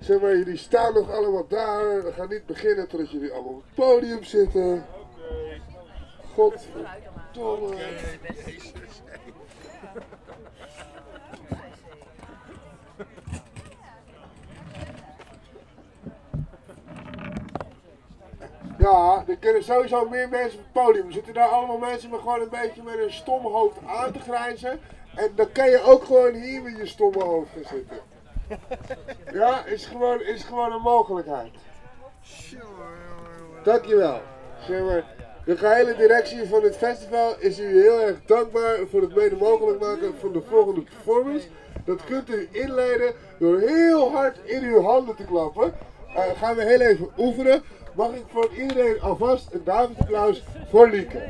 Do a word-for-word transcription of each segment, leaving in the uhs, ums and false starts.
Zeg maar, jullie staan nog allemaal daar. We gaan niet beginnen totdat jullie allemaal op het podium zitten. Godverdomme. Ja, er kunnen sowieso meer mensen op het podium. Er zitten daar allemaal mensen met gewoon een beetje met een stom hoofd aan te grijnzen. En dan kan je ook gewoon hier met je stomme hoofd gaan zitten. Ja, is gewoon, is gewoon een mogelijkheid. Dankjewel. Zeg maar, de gehele directie van het festival is u heel erg dankbaar voor het mede mogelijk maken van de volgende performance. Dat kunt u inleiden door heel hard in uw handen te klappen. Uh, gaan we heel even oefenen. Mag ik voor iedereen alvast een David-applaus voor Lieke.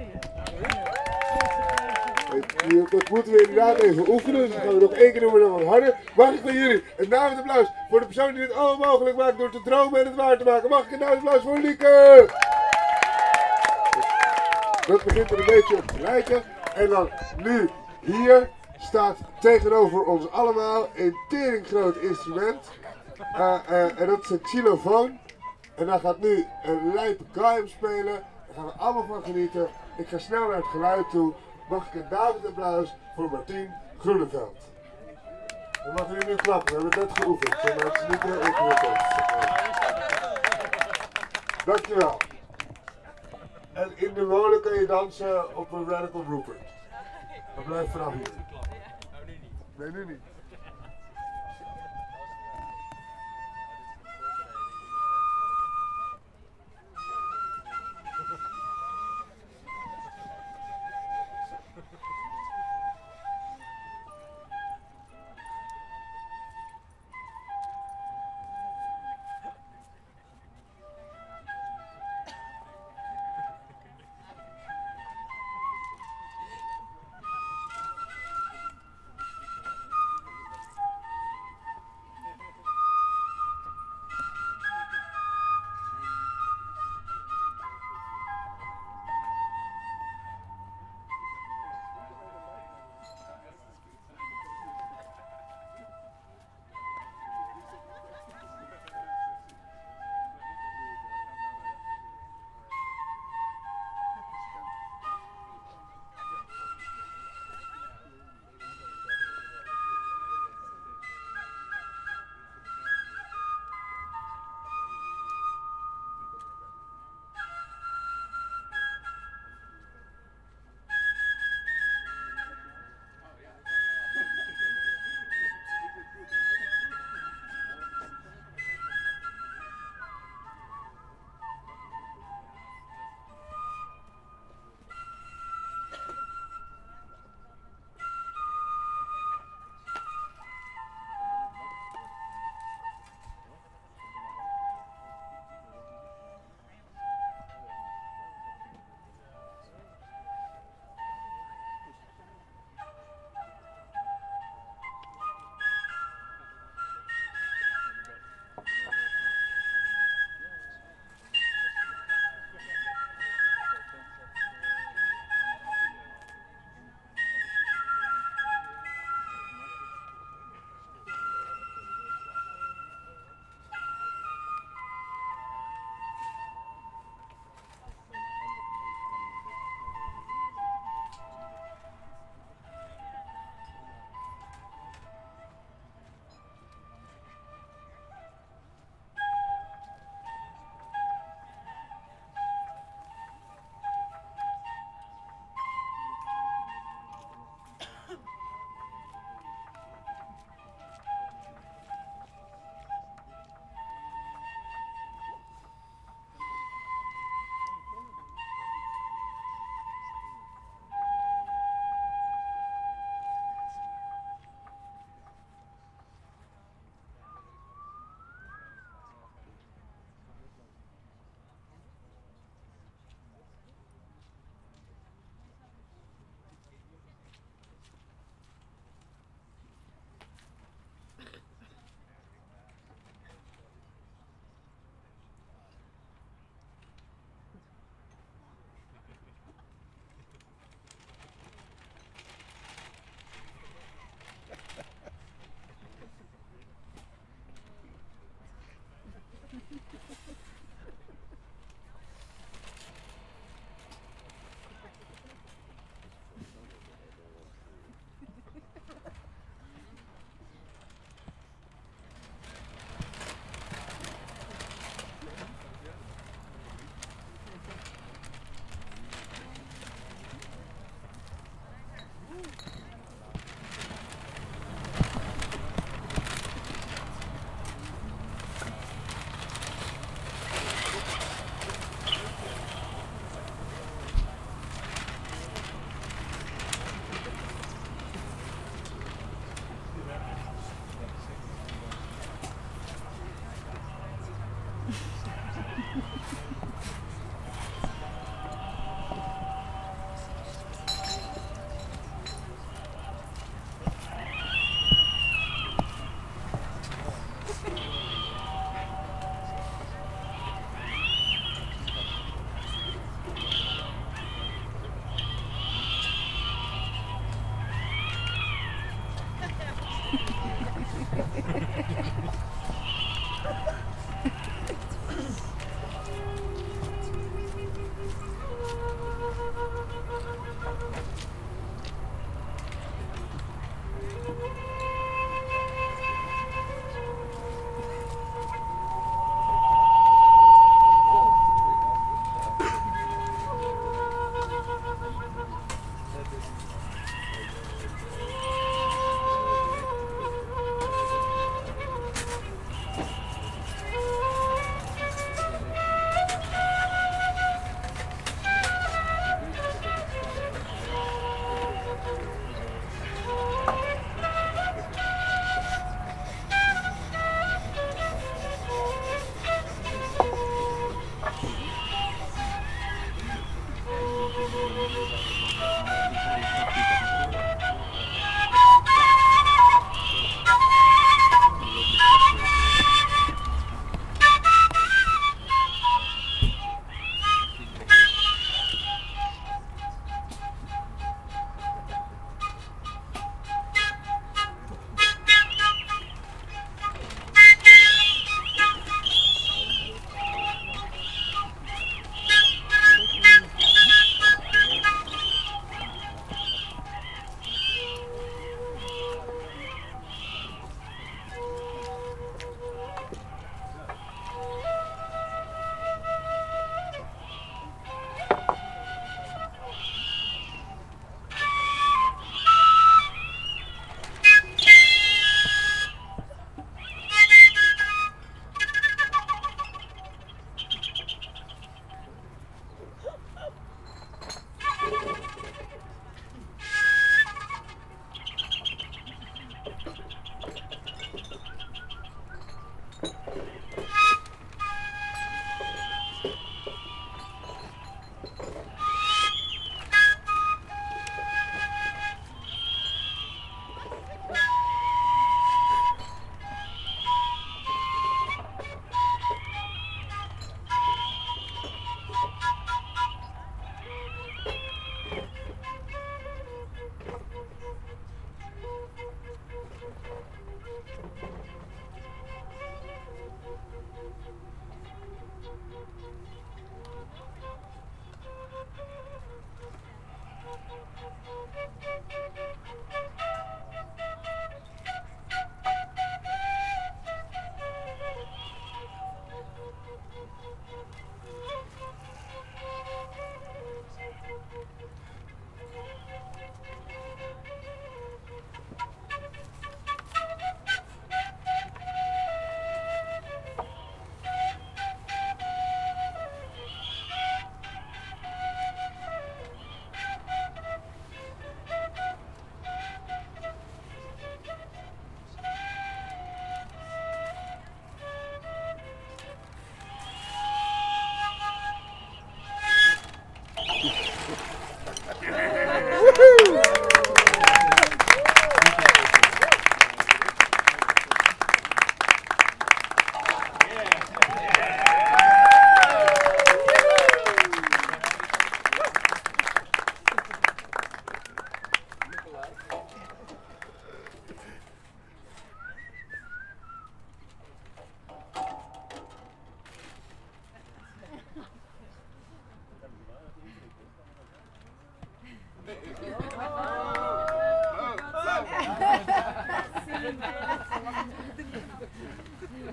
Dat moeten we inderdaad even oefenen, dus dan gaan we nog één keer doen, maar dan wat harder. Mag ik van jullie een David-applaus voor de persoon die dit allemaal mogelijk maakt door te dromen en het waar te maken. Mag ik een David-applaus voor Lieke? Dat begint er een beetje op te lijken. En dan nu, hier staat tegenover ons allemaal een teringgroot instrument. Uh, uh, en dat is een xylofoon. En daar gaat nu een lijpe Graham spelen. Daar gaan we allemaal van genieten. Ik ga snel naar het geluid toe. Mag ik een David-applaus voor Martien Groeneveld. Dan mag jullie nu klappen, we hebben het net geoefend. Maar het is niet heel ingewikkeld. Dankjewel. En in de molen kun je dansen op een Radical Rupert. Maar blijf vanaf hier. Nee, nu niet.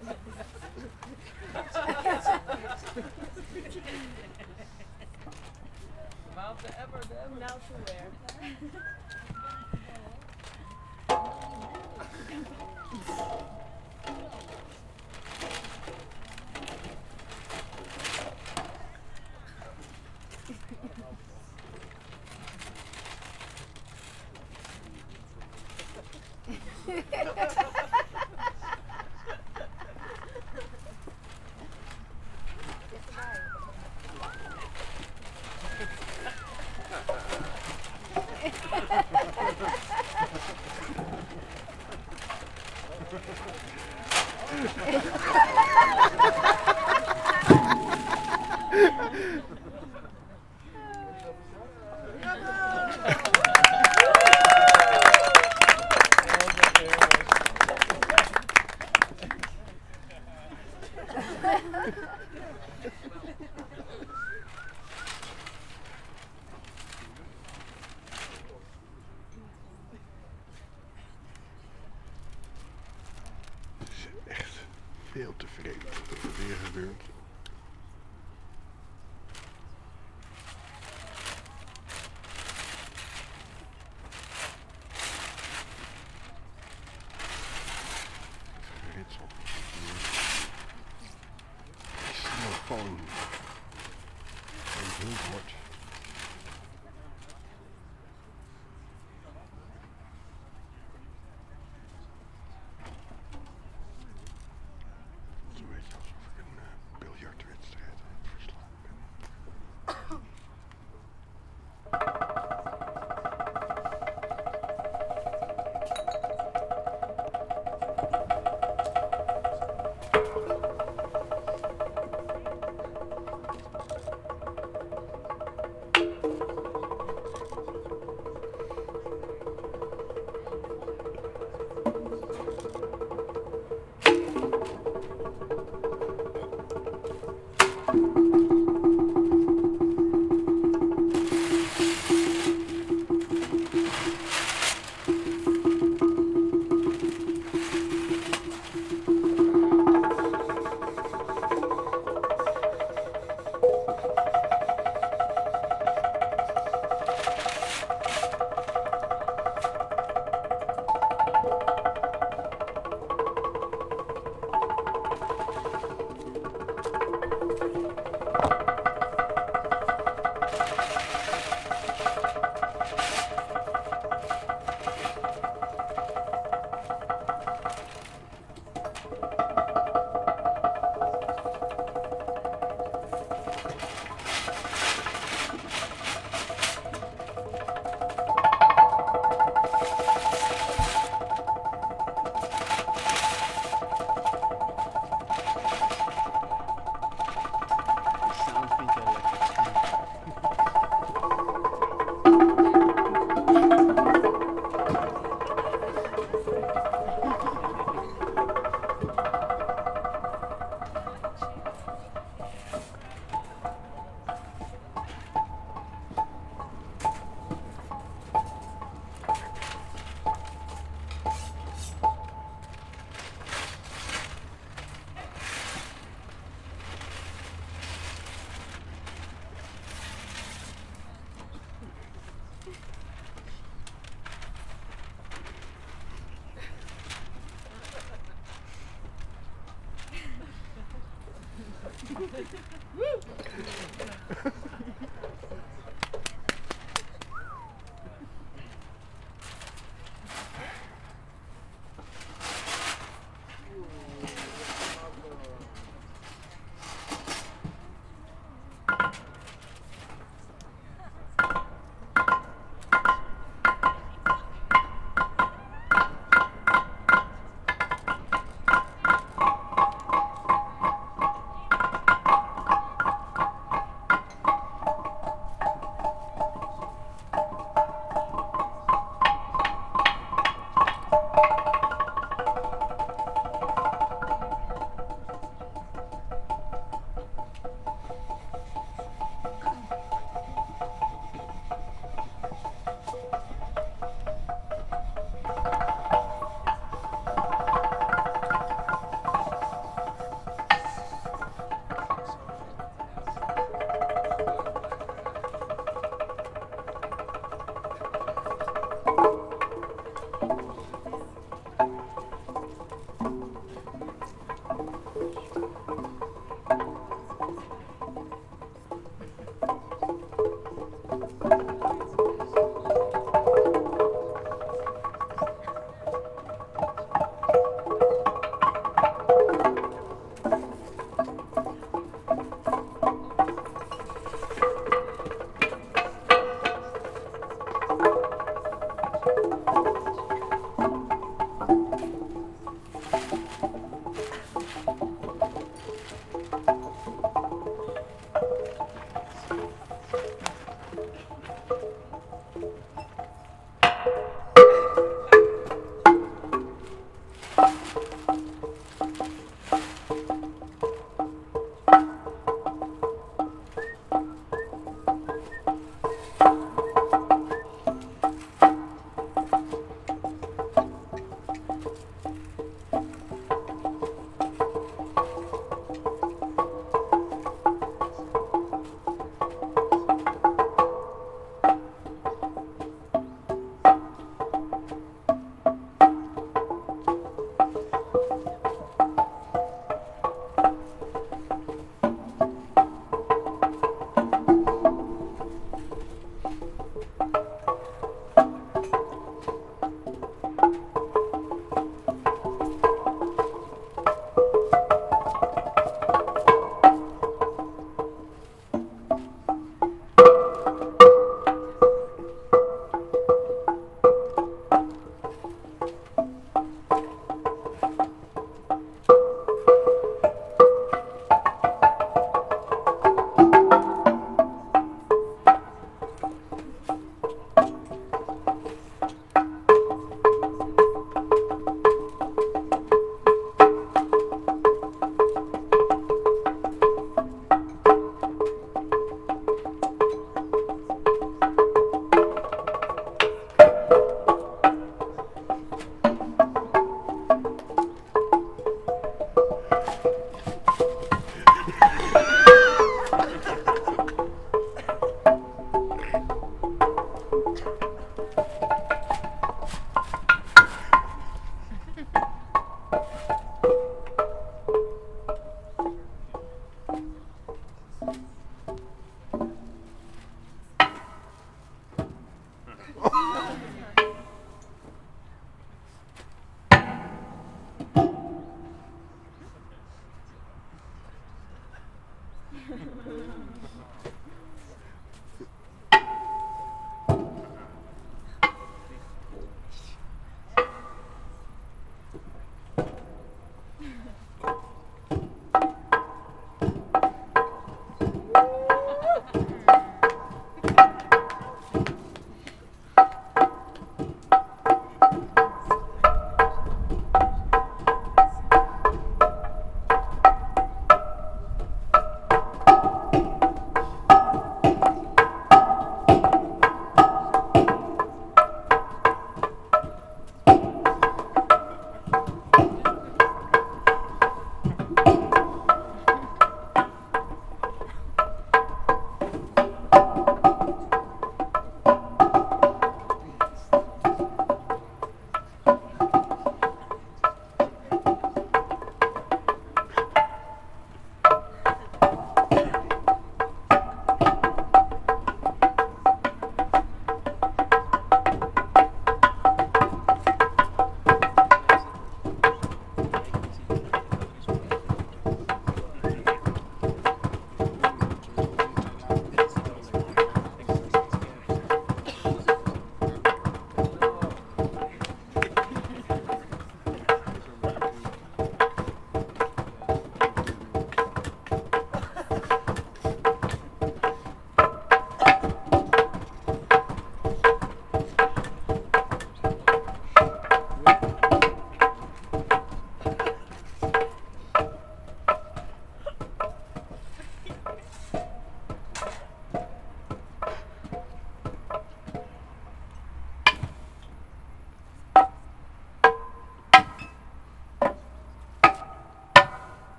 Now to where? Veel te vreemd wat er weer gebeurt. Geritsel. Xylofoon. Een hulpwoord.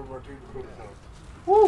voor Martin Groeneveld. Woe!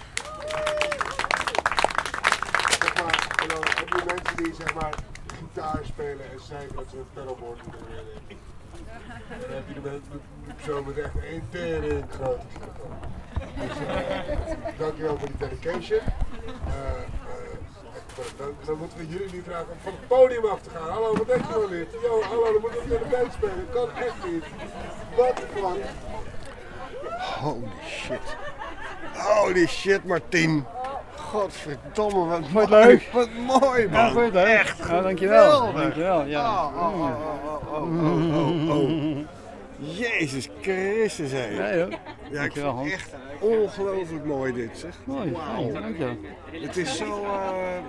Zeg maar, en dan heb je mensen die zeg maar gitaar spelen en zeggen dat ze een pedalboard moeten leren. Dan heb je de mensen die persoon met echt één tering grote telefoon. Dus uh, dankjewel voor die dedication. Uh, uh, Dan, dan moeten we jullie niet vragen om van het podium af te gaan. Hallo, wat denk je nou niet? Yo, hallo, dan moeten we in de band spelen. Dat kan echt niet. Wat een klank. Holy shit. Holy shit, Martin. Godverdomme, wat Vond je het mooi. leuk? Wat mooi, man. Ja, vond je het leuk? Echt Ja, dankjewel. geweldig. Dankjewel, ja. Oh, oh, oh, oh, oh, oh, oh. Jezus Christus, hé. Ja, joh. Ja, ik Dankjewel, vind Hans. het echt ongelooflijk mooi dit, zeg. Mooi, Wauw. fijn, dankjewel. Het is zo... Uh...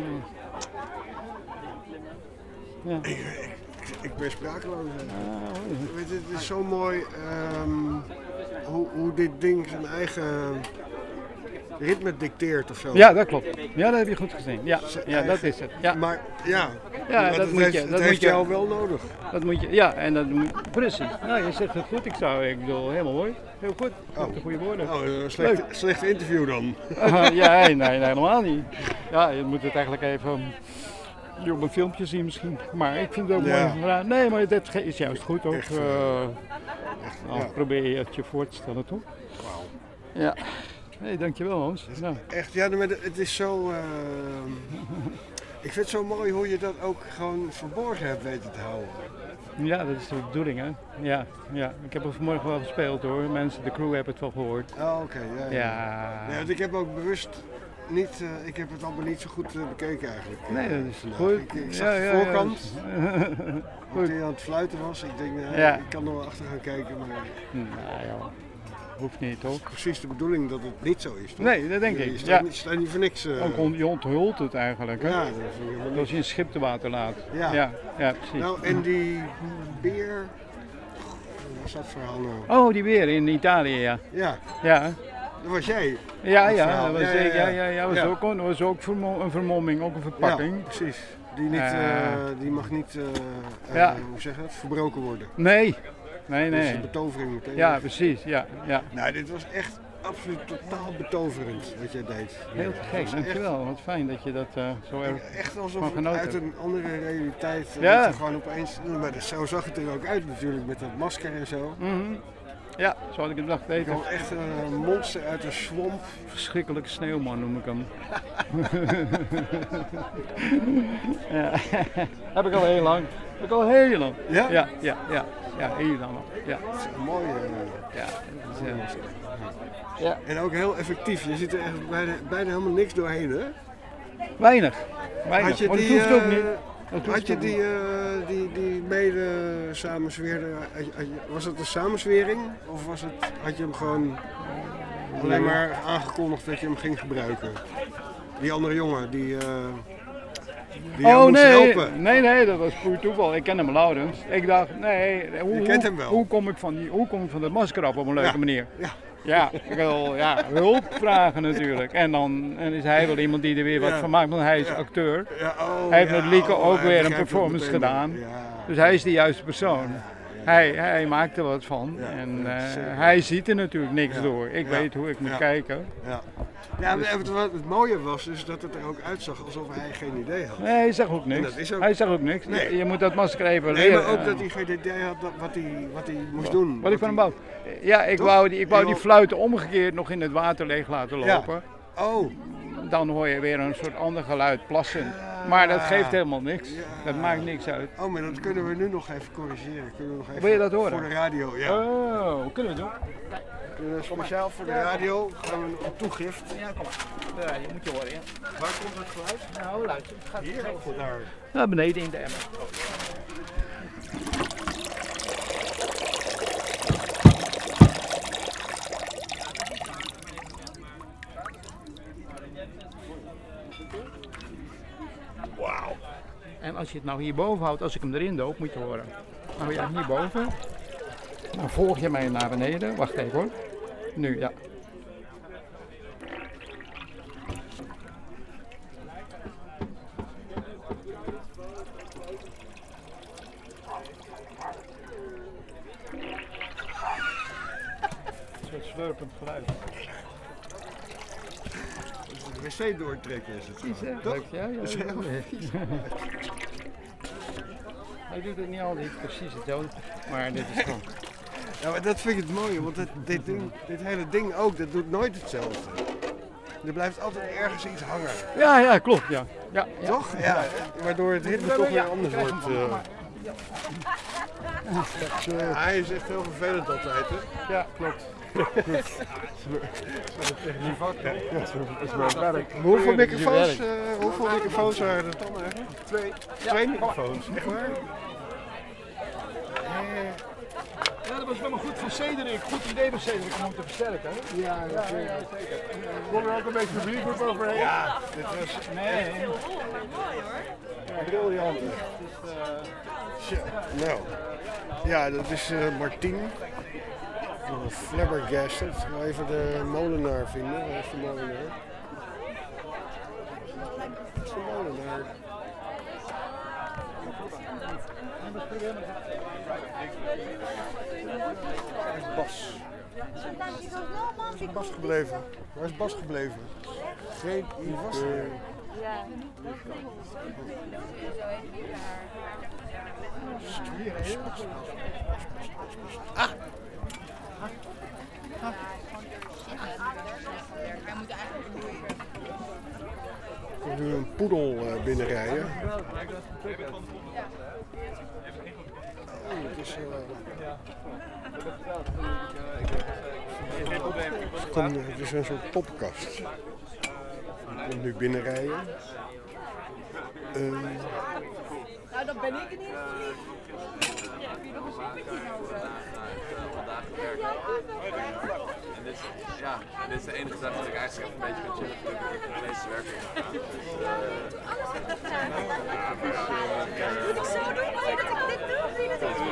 Ja. Ik, ik, ik ben sprakeloos. hè. Ah, mooi. Weet je, het is zo mooi um, hoe, hoe dit ding zijn eigen ritme dicteert of zo. Ja, dat klopt. Ja, dat heb je goed gezien. Ja, ja dat is het. Ja, Maar ja, Ja, maar dat het moet heeft, je- het dat heeft moet je- jou wel nodig. dat moet je. Ja, en dat moet, precies. Nou, je zegt het goed. Ik zou, ik bedoel, helemaal mooi. Heel goed. Je hebt de goede woorden. Oh, een slecht, slecht interview dan. Uh, ja, nee, nee, helemaal niet. Ja, je moet het eigenlijk even um, op een filmpje zien misschien. Maar ik vind het ook Ja. mooi gedaan. Nee, maar dat ge- is juist goed ook. Echt, Uh, Echt, nou, ja. probeer je het je voor te stellen, toch? Ja. Hey, dankjewel Hans. Nou, Echt, ja, maar het is zo... Uh, ik vind het zo mooi hoe je dat ook gewoon verborgen hebt weten te houden. ja, dat is de bedoeling, hè? Ja, ja. Ik heb er vanmorgen wel gespeeld hoor. Mensen, de crew hebben het wel gehoord. Oh, oké. ja, ja. Ja. Ja, want ik heb ook bewust niet... Uh, ik heb het allemaal niet zo goed uh, bekeken eigenlijk. uh, Nee, dat is vandaag. goed. Ik, ik zag Ja, de ja, ja. voorkant. Goed. Toen hij aan het fluiten was, ik denk, nou, Ja. ik kan er wel achter gaan kijken, maar Nou ja, hoeft niet toch? precies de bedoeling dat het niet zo is. Toch? Nee, dat denk je, ik. Je staat, Ja. niet, je staat niet voor niks. Uh, Ook on, je onthult het eigenlijk, hè? ja, dat is helemaal Als je een schip te water laat. Ja. ja, ja, precies. Nou, en die beer. Wat was dat verhaal nou? Oh, die weer in Italië, ja. Ja, Ja, dat was jij. ja, Dat ja, verhaal. dat was, Ja, ja, ja, ja. ja, ja, was Ja. ook, dat was ook vermo- een vermomming, ook een verpakking. Ja, precies. Die, niet, Eh. uh, die mag niet, uh, uh, Ja. hoe zeg je dat, verbroken worden. Nee, nee, Dat is nee. de betovering meteen. Ja, precies, ja, ja. Nou, dit was echt absoluut totaal betoverend wat jij deed. Heel te Het gek, was dankjewel. Wat fijn dat je dat uh, zo erg... Echt, echt alsof van het genoten uit hebt. een andere realiteit, uh, Ja. dat je gewoon opeens, maar dat- zo zag het er ook uit natuurlijk met dat masker en zo. Mhm. Ja, zo had ik het bedacht Ik weten. kwam echt een monster uit een swamp. Verschrikkelijke sneeuwman noem ik hem. Ja. Heb ik al heel lang. Heb ik al heel lang. Ja? Ja, ja, ja. Ja, heel lang al. Ja, Een mooie. uh, ja. Dat is, uh, ja. En ook heel effectief. Je ziet er echt bijna, bijna helemaal niks doorheen, hè? Weinig. Weinig. Had je Maar dat die, hoeft ook eh, niet. Dat hoeft Had je ook die, niet. uh, die, die mede samenzweerder, had je- had je- was het een samenzwering? Of was het, had je hem gewoon alleen maar aangekondigd dat je hem ging gebruiken? Die andere jongen, die, uh, die jou Oh moest nee, helpen. nee, nee, dat was puur toeval. Ik ken hem Laurens. Ik dacht, nee, hoe, Je kent hoe- hem wel. Hoe kom ik van, die, hoe kom ik van dat masker af op een leuke Ja. manier? Ja. Ja, ik wil ja, hulp vragen natuurlijk. En dan en is hij wel iemand die er weer wat Ja. van maakt, want hij is Ja. acteur. Ja, oh, Hij heeft ja, met Lieke oh, ook hij weer een begrijpt het performance meteen wel. gedaan. Ja. Dus hij is de juiste persoon. Hij, hij maakt er wat van. Ja, En ja, eh, zeker. hij ziet er natuurlijk niks Ja. door. Ik Ja. weet hoe ik moet Ja. kijken. Ja, ja maar het, wat het mooie was dus dat het er ook uitzag alsof hij geen idee had. Nee, hij zegt ook niks. dat is ook- Hij zegt ook niks. Nee. Je moet dat masker even Nee, leren. maar ook dat hij geen idee had dat- wat hij, wat hij moest doen. Wat ik van hem hij- wou. Ja, ik Toch? wou, die, ik wou Je die wou- fluiten omgekeerd nog in het water leeg laten Ja. lopen. Oh, Dan hoor je weer een soort ander geluid plassen. Maar dat geeft helemaal niks. Ja. Dat maakt niks uit. oh, maar dat kunnen we nu nog even corrigeren. Kunnen we nog even Wil je dat horen? Voor de radio, ja. Oh, hoe kunnen we het doen? Kunnen we speciaal voor de radio gaan we een toegift. Ja, kom maar. Ja, je moet je horen, ja. Waar komt het geluid? Nou, luister. Het gaat Hier of daar? naar beneden in de emmer. Wauw. En als je het nou hierboven houdt, als ik hem erin doop, moet je horen. Nou ja, hierboven. Dan volg je mij naar beneden. Wacht even hoor. Nu, ja. Een soort slurp. op het geluid. De wc doortrekken is het. Precies, hè? Toch? Leuk, ja, ja, Dat is ja, heel ja. vies. Hij doet het niet altijd precies hetzelfde, maar dit is gewoon... Ja, maar dat vind ik het mooie, want dit, dit, ding, dit hele ding ook, dat doet nooit hetzelfde. Er blijft altijd ergens iets hangen. Ja, ja, klopt, ja. ja, ja. Toch? Ja. Waardoor het ritme toch weer anders wordt. Uh. Dat, uh, hij is echt heel vervelend altijd, hè? Ja, klopt. Hoeveel microfoons, uh, hoeveel microfoons waren er dan eigenlijk? Twee. Twee microfoons, echt waar? Ja, dat was wel maar goed van Cedric. Goed idee van Cedric om hem te versterken. Hè? Ja, dat ja, ja, zeker. Kom er ook een beetje publiek op overheen? Ja, dit was Nee. ja, briljant. Dus, uh, nou, ja, dat is uh, Martien. Uh, flabbergasted. Ik ga even de molenaar vinden. Waar is de molenaar? Waar is de molenaar? Waar is Bas? Waar is Bas gebleven? Waar is Bas gebleven? Geen idee. Ah! Ik heb nu een poedel uh, binnenrijden. Oh, het is, uh... het, komt, het is een soort poppenkast. Ik kom nu binnenrijden. Uh... Nou, dat ben ik in ieder geval niet. Ja, heb je nog een zitje nodig? Vandaag gewerkt. En dit is, ja, en dit is de enige dag dat ik eigenlijk even een beetje kan chillen voordat ik de meeste werk in ga. Dus, uh, Moet ik zo doen? Wil je dat ik dit doe? Of wil je dat ik doe?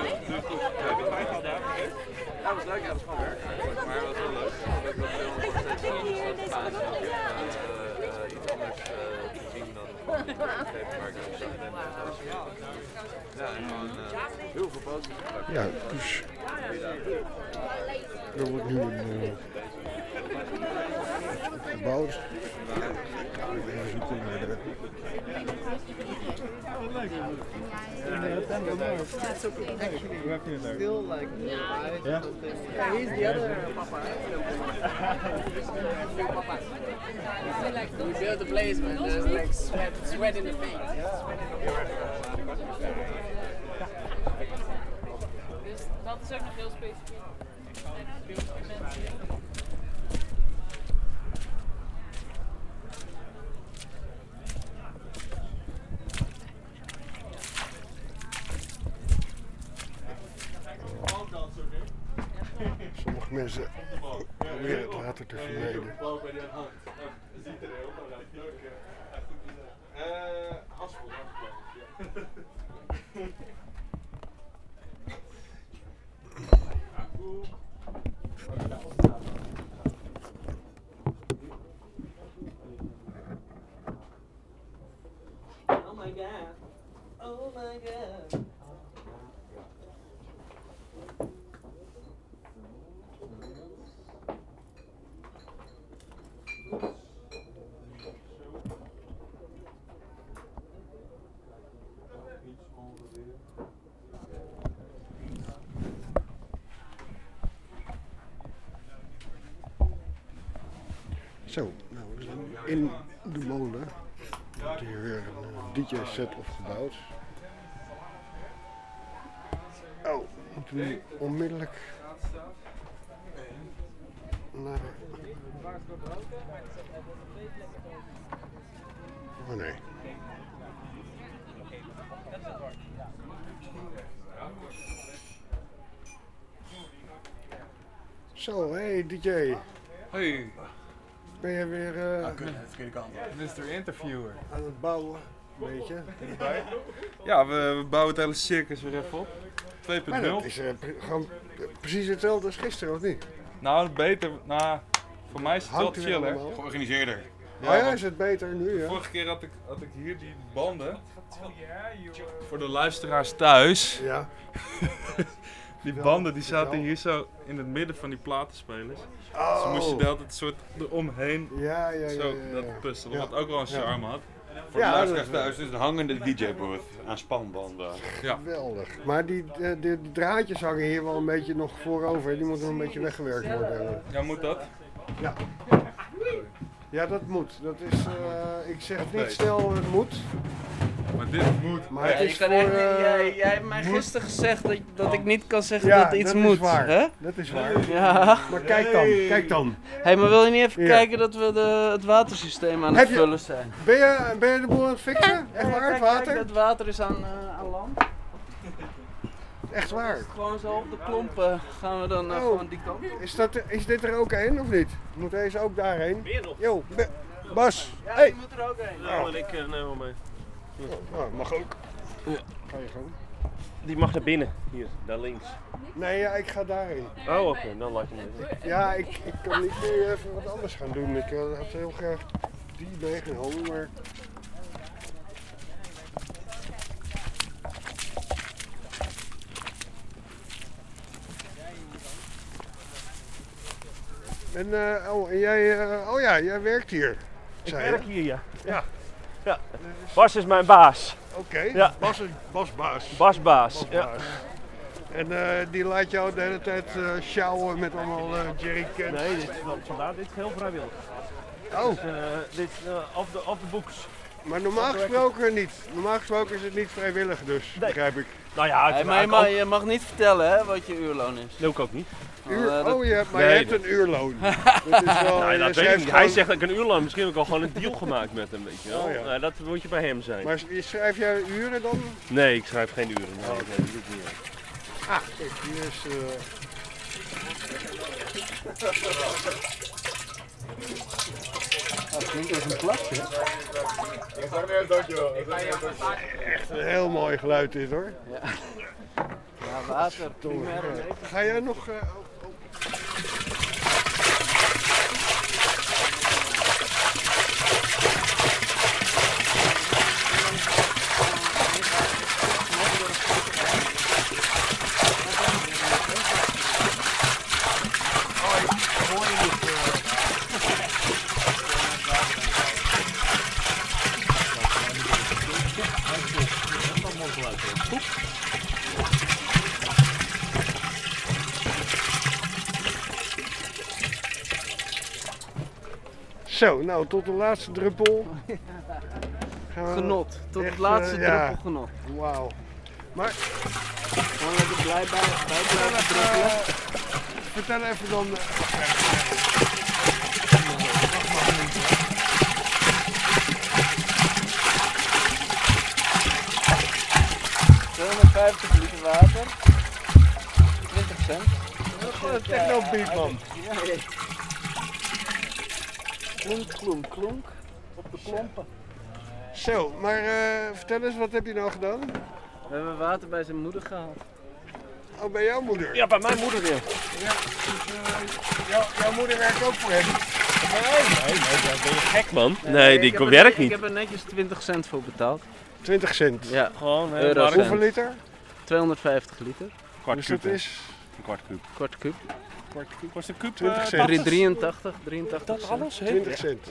ja, het was leuk. Ja, het was gewoon werk eigenlijk. Maar het was heel leuk. Ik was heel Ik heb dit hier in deze bedoeling, ja. iets anders uh, te zien dan gewoon de omgeving waar ik op zat. Ja, en gewoon uh, heel veel foto's gemaakt. Ja, dus er wordt nu een uh, gebouwd. Even zoeken naar de... Still like yeah. Yeah, he's the other papa. We built the place, man. There's like sweat, sweat in the paint. Dus dat is ook nog heel specifiek. Sommige mensen proberen het water te vermijden. Oh my god. Oh my god. Zo, nou, we zijn in de molen. Er wordt hier weer een D J-set opgebouwd. Oh, we moeten nu onmiddellijk naar... Oh nee. Zo, hey D J. Hey, Ben je weer uh, verkeerde kant. mister Interviewer. aan het bouwen, een beetje? Ja, we, we bouwen het hele circus weer even op. twee punt Maar nul. dat is uh, pre- gewoon precies hetzelfde als gisteren, of niet? Nou, beter. Nou, voor mij is het wel Hangt er chill, hè? allemaal? Georganiseerder. Ja, oh ja, want is het beter nu, ja? vorige keer had ik, had ik hier die banden. Voor de luisteraars thuis. Ja. Die banden die zaten hier zo in het midden van die platenspelers. Oh. Dus moest je de hele tijd een soort eromheen Ja, ja, ja. zo ja, ja. dat puzzelen, Ja. wat ook wel een charme had. Voor Ja, de dat luisteraars is thuis is een hangende D J-booth aan spanbanden. Ja. Geweldig. Maar die, de, de draadjes hangen hier wel een beetje nog voorover. Die moeten nog een beetje weggewerkt worden. Ja, moet dat? Ja. Ja, dat moet. Dat is, uh, ik zeg niet snel het moet. Maar dit moet. Maar Ja, het je is kan voor, echt niet, uh, jij, jij hebt mij gisteren gezegd dat, dat ik niet kan zeggen ja, dat iets dat moet. is waar. Hè? Dat is waar. Ja. Maar kijk dan, kijk dan. Hé, hey, maar wil je niet even Ja. kijken dat we de, het watersysteem aan Heb het je- vullen zijn? Ben je, ben je de boel aan het fixen? Echt waar, het Kijk, kijk, water? het water is aan, uh, aan land. Echt waar. Gewoon zo op de klompen gaan we dan uh, Oh. gewoon die kant op. Is, dat, is dit er ook een of niet? Moet deze ook daarheen? Yo, Be- Bas. Ja, Hey. die moet er ook heen. Ja, maar ik uh, neem wel mee. Oh, mag ook. Ja. Ga je gewoon. Die mag naar binnen, hier, daar links. Nee, ja, ik ga daarheen. Oh, oké, dan laat je hem even. Ja, ik, ik kan niet meer even wat anders gaan doen. Ik uh, had heel graag die meegenomen, maar... En, uh, oh, en jij, uh, oh ja, jij werkt hier. Ik zei je? werk hier, ja. ja. ja. Bas is mijn baas. Oké, Ja. Bas is Basbaas. Basbaas. Ja. Basbaas. En uh, die laat jou de hele tijd uh, sjouwen met allemaal uh, jerrycans. Nee, dit is wel, vandaar, dit is heel vrijwillig. Oh, Dus, uh, dit is uh, off, the, off the books. maar normaal gesproken niet. Normaal gesproken is het niet vrijwillig dus, begrijp ik. Nou ja, Hey, maar je, mag, je mag niet vertellen hè, wat je uurloon is. Dat doe ik ook niet. Uur, Oh, eh, dat- oh, je hebt, maar Nee, je hebt dat- een uurloon. Dat is wel, Nou, je dat weet ik schrijft niet. Hij gewoon- zegt dat ik een uur lang, misschien heb ik al gewoon een deal gemaakt met hem, weet je wel. Oh, ja. Nou, dat moet je bij hem zijn. Maar je schrijf jij uren dan? Nee, ik schrijf geen uren. Nee, nee, dat doe ik niet. Ah, kijk, hier is... Uh... Dat klinkt als een plasje. Echt een heel mooi geluid dit hoor. Ja, water, primair. Ga jij nog... Uh... oh, oh. Zo, nou tot de laatste druppel. Gaan we Genot, tot het echt, laatste uh, ja. druppel genot. Wauw. Maar Gewoon lekker blij bij, bij blijven even, druppelen. uh, vertel even dan... Uh, tweehonderdvijftig liter water, twintig cent. Gewoon een techno-beat man. Ja, ja. Klonk, klonk, klonk. Op de klompen. Zo, maar uh, vertel eens, wat heb je nou gedaan? We hebben water bij zijn moeder gehaald. Oh, bij jouw moeder? Ja, bij mijn moeder weer. Ja, dus, uh, jou, jouw moeder werkt ook voor hem? Nee, nee, nee, ben je gek man? Nee, Nee, ik die heb er- werkt Ik niet. heb er netjes twintig cent voor betaald. twintig cent. Ja, Gewoon hè, Eurocent. maar- Hoeveel liter? tweehonderdvijftig liter. kwart Dus kuub. dat hè. is Een kwart kuub. Kwart kuub. kwart kuub. Was de kuub twintig eh, cent. tachtig? drieëntachtig, drieëntachtig Dat cent. alles? hè? twintig cent.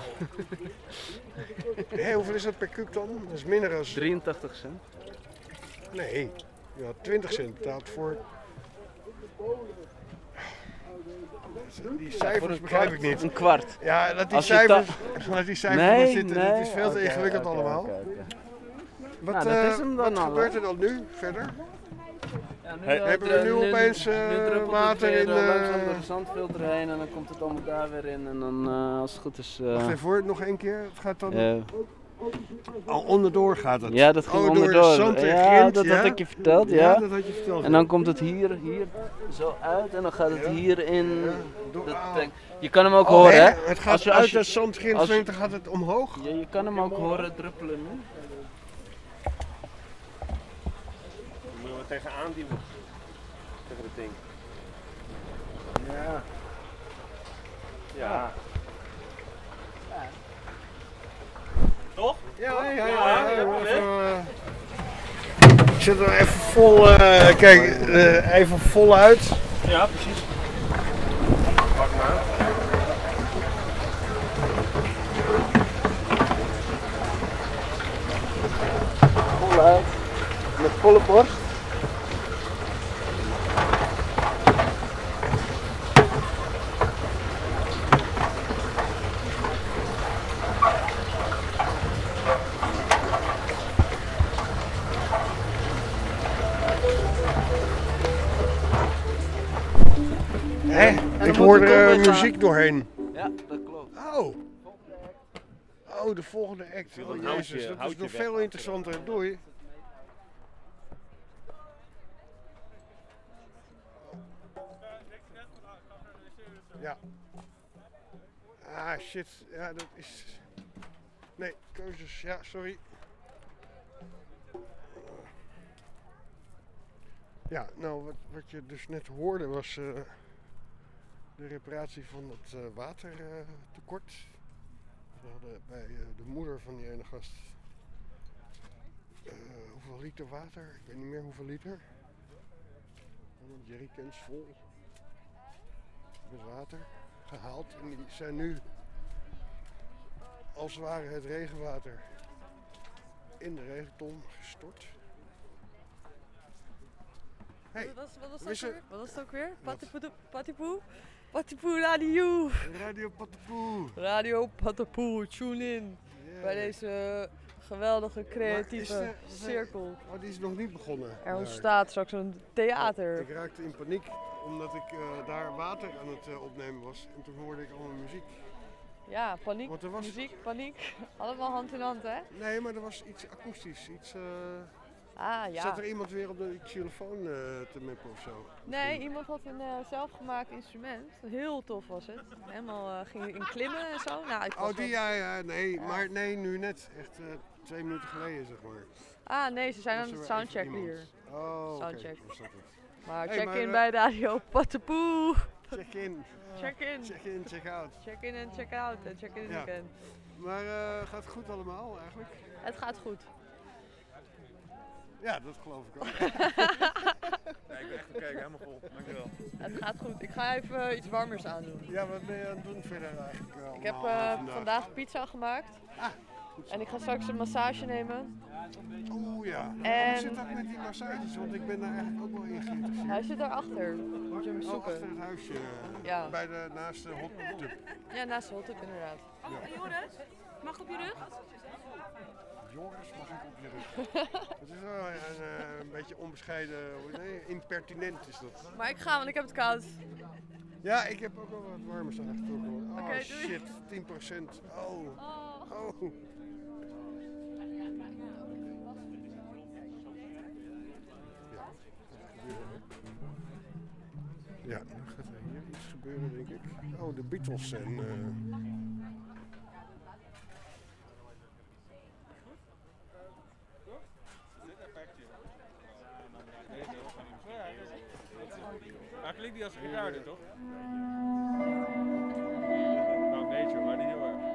Hé, hoeveel is dat per kuub dan? Dat is minder dan... drieëntachtig cent. Nee, je had twintig cent betaald voor... Die cijfers begrijp ik niet. Een kwart. Ja, dat die Als je cijfers, dat die cijfers Nee, er zitten, dat nee. is veel te Oké, ingewikkeld oké, allemaal. oké, oké. Wat, Nou, dat eh, is hem dan wat al, gebeurt hè? er dan nu verder? Ja, nu, Hey, eh, hebben we de- nu opeens, eh, nu druppelt het water weer, in, eh, eh, langzaam door de zandfilter heen en dan komt het allemaal daar weer in en dan eh, als het goed is... eh, Wacht even hoor, nog één keer. Het gaat dan eh, al onderdoor gaat het. ja, dat ging Oh, door onderdoor. zand en Ja, grind, dat ja? had ik je verteld, ja. Ja, dat had je verteld. En dan komt het hier, hier zo uit en dan gaat het Ja. hier in Ja, door- de ah. tank. Je kan hem ook Oh, horen, hè? Het gaat Als je- uit als je- het zandgrind, als je- dan gaat het omhoog. Ja, je kan hem ook horen druppelen nu. Dan moeten we tegenaan duwen. Tegen het ding. Ja. Ja. Toch? Ja, ja, ja. Ja, ja, ja, even, ja. eh, Ik zet er even vol, uh, kijk, uh, even vol uit. Ja, precies. Pak maar. Vol uit. Met volle borst. Hé, ik hoor er uh, muziek doorheen. Ja, dat klopt. Oh. Oh, de volgende act. Oh, houd jezus, je- dat houd is je nog weg veel achter. interessanter. Doei. Ja. Ah, shit. Ja, dat is... Nee, keuzes. Ja, sorry. Ja, nou, wat, wat je dus net hoorde was uh, de reparatie van het uh, watertekort. We hadden bij uh, de moeder van die ene gast uh, hoeveel liter water, ik weet niet meer hoeveel liter. Jerrycans vol met water gehaald en die zijn nu als het ware het regenwater in de regenton gestort. Hey, Wat was, wat was, wist dat je- ook weer? Wat was het ook weer? Patipoe, patipoe, patipoe radio. Radio Patapoe. Radio Patapoe, tune in Yeah. bij deze geweldige creatieve Maar is de- cirkel. Oh, die is nog niet begonnen. Er daar. ontstaat straks een theater. Ik raakte in paniek omdat ik uh, daar water aan het uh, opnemen was. En toen hoorde ik allemaal muziek. Ja, paniek, Want er was- muziek, paniek. Allemaal hand in hand, hè? Nee, maar er was iets akoestisch. Iets, uh, Ah, ja. Zat er iemand weer op de xylofoon uh, te meppen of zo? Nee, iemand had een uh, zelfgemaakt instrument. Heel tof was het. Helemaal uh, ging in klimmen en zo. Nou, ik was Oh, die wel- ja, ja, nee. Ja. Maar nee, nu net. Echt uh, twee minuten geleden, zeg maar. Ah, nee, ze zijn Was aan er het weer soundchecken even hier. iemand. Oh, oké. Soundcheck. Was dat het. Maar Hey, check maar, in uh, bij Radio Patapoe. Check in. Check in. Check in, check out. Check in en check out. En check in Ja. again. Maar uh, gaat het goed allemaal eigenlijk? Het gaat goed. Ja, dat geloof ik ook. Ja, ik ben echt gekeken, helemaal vol. Dankjewel. Het gaat goed. Ik ga even iets warmers aandoen. Ja, wat ben je aan het doen verder eigenlijk? Uh, Ik heb allemaal uh, vandaag? vandaag pizza gemaakt. En ik ga straks een massage nemen. Oeh ja. En- Hoe zit dat met die massages? Want ik ben daar eigenlijk ook wel in geïnteresseerd. Hij zit daarachter. Moet je hem Oh, zoeken. achter het huisje. Ja. Bij de, naast de hot tub. Ja, naast de hot tub inderdaad. Joris, mag ik op je rug? Joris, mag ik op je rug? Het is wel een, uh, een beetje onbescheiden, nee, impertinent is dat. Maar ik ga, want ik heb het koud. Ja, ik heb ook wel wat warmers aangetrokken. Oh Oké, doei. shit, tien procent. Oh. Oh. Ja, dan gaat er hier iets gebeuren, denk ik. Oh, de Beatles en... Uh... Maar klinkt die als een gitaar, toch? Nou, een beetje hoor, maar niet heel erg.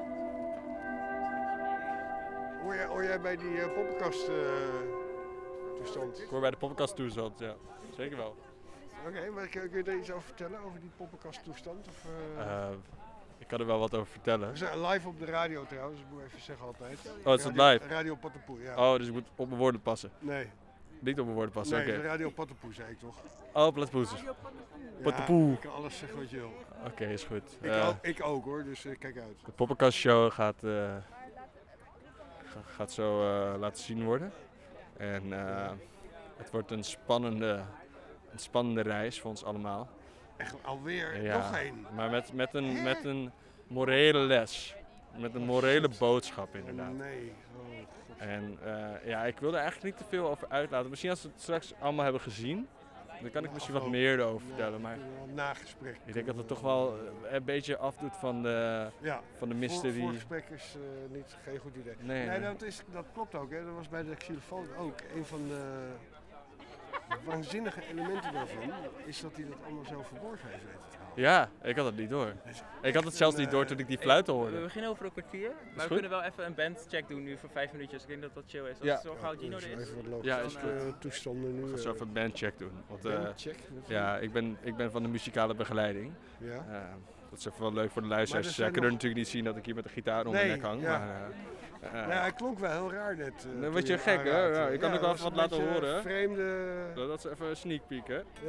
Hoor jij, hoor jij bij die uh, poppenkast uh, toestand? Ik hoor bij de podcast toestand, ja. Zeker wel. Oké, okay, maar kun je er iets over vertellen, over die poppenkast toestand? Of, uh... Uh, ik kan er wel wat over vertellen. We zijn live op de radio trouwens, dat moet ik even zeggen altijd. Oh, het is radio, live? Radio Patapoe, ja. Oh, dus ik moet op mijn woorden passen? Nee. Niet op mijn woorden passen, nee, oké. Okay. Radio Patapoe zei ik toch? Oh, Patapoe. Patapoe. Ja, je kan alles zeggen wat je wil. Oké, okay, is goed. Ik, uh, ook, ik ook hoor, dus uh, kijk uit. De poppenkastshow gaat, uh, gaat zo uh, laten zien worden. En uh, het wordt een spannende, een spannende reis voor ons allemaal. Echt alweer? Ja, nog één? Maar met, met, een, met een morele les. Met een morele boodschap inderdaad. Nee. Oh, God. En uh, ja, ik wil er eigenlijk niet te veel over uitlaten. Misschien als we het straks allemaal hebben gezien, dan kan ik misschien wat meer erover vertellen. Maar nagesprek. Ik denk dat het toch wel een beetje afdoet van de, ja, van de mystery. Voor, voorgesprek is uh, niet, geen goed idee. Nee, nee, nee. Dat, is, dat klopt ook. Hè. Dat was bij de xylofoon ook een van de waanzinnige elementen daarvan is dat hij dat allemaal zelf verborgen heeft weten te houden. Ja, ik had het niet door. Ik had het zelfs niet door toen ik die fluiten We hoorde. beginnen over een kwartier, maar we goed. kunnen wel even een bandcheck doen nu voor vijf minuutjes. Ik denk dat dat chill is. Als Ja. het zo gauw Gino er is. Even wat logische Ja, is uh, goed. toestanden nu. Ik ga zo uh, even een bandcheck doen. Want, eh, bandcheck, dat is ja, ik ben, ik ben van de muzikale begeleiding. Ja. Uh, dat is even wel leuk voor de luisteraars. er Ze zijn kunnen nog- natuurlijk niet zien dat ik hier met een gitaar om Nee, mijn nek hang. ja. Maar, uh, uh, Nou, hij klonk wel heel raar net. Uh, Dan toen word je je gek, hè? aanraakte. Ja, je kan ook wel dat even wat was een laten beetje horen. Vreemde. dat is even een sneak peek, hè? Ja?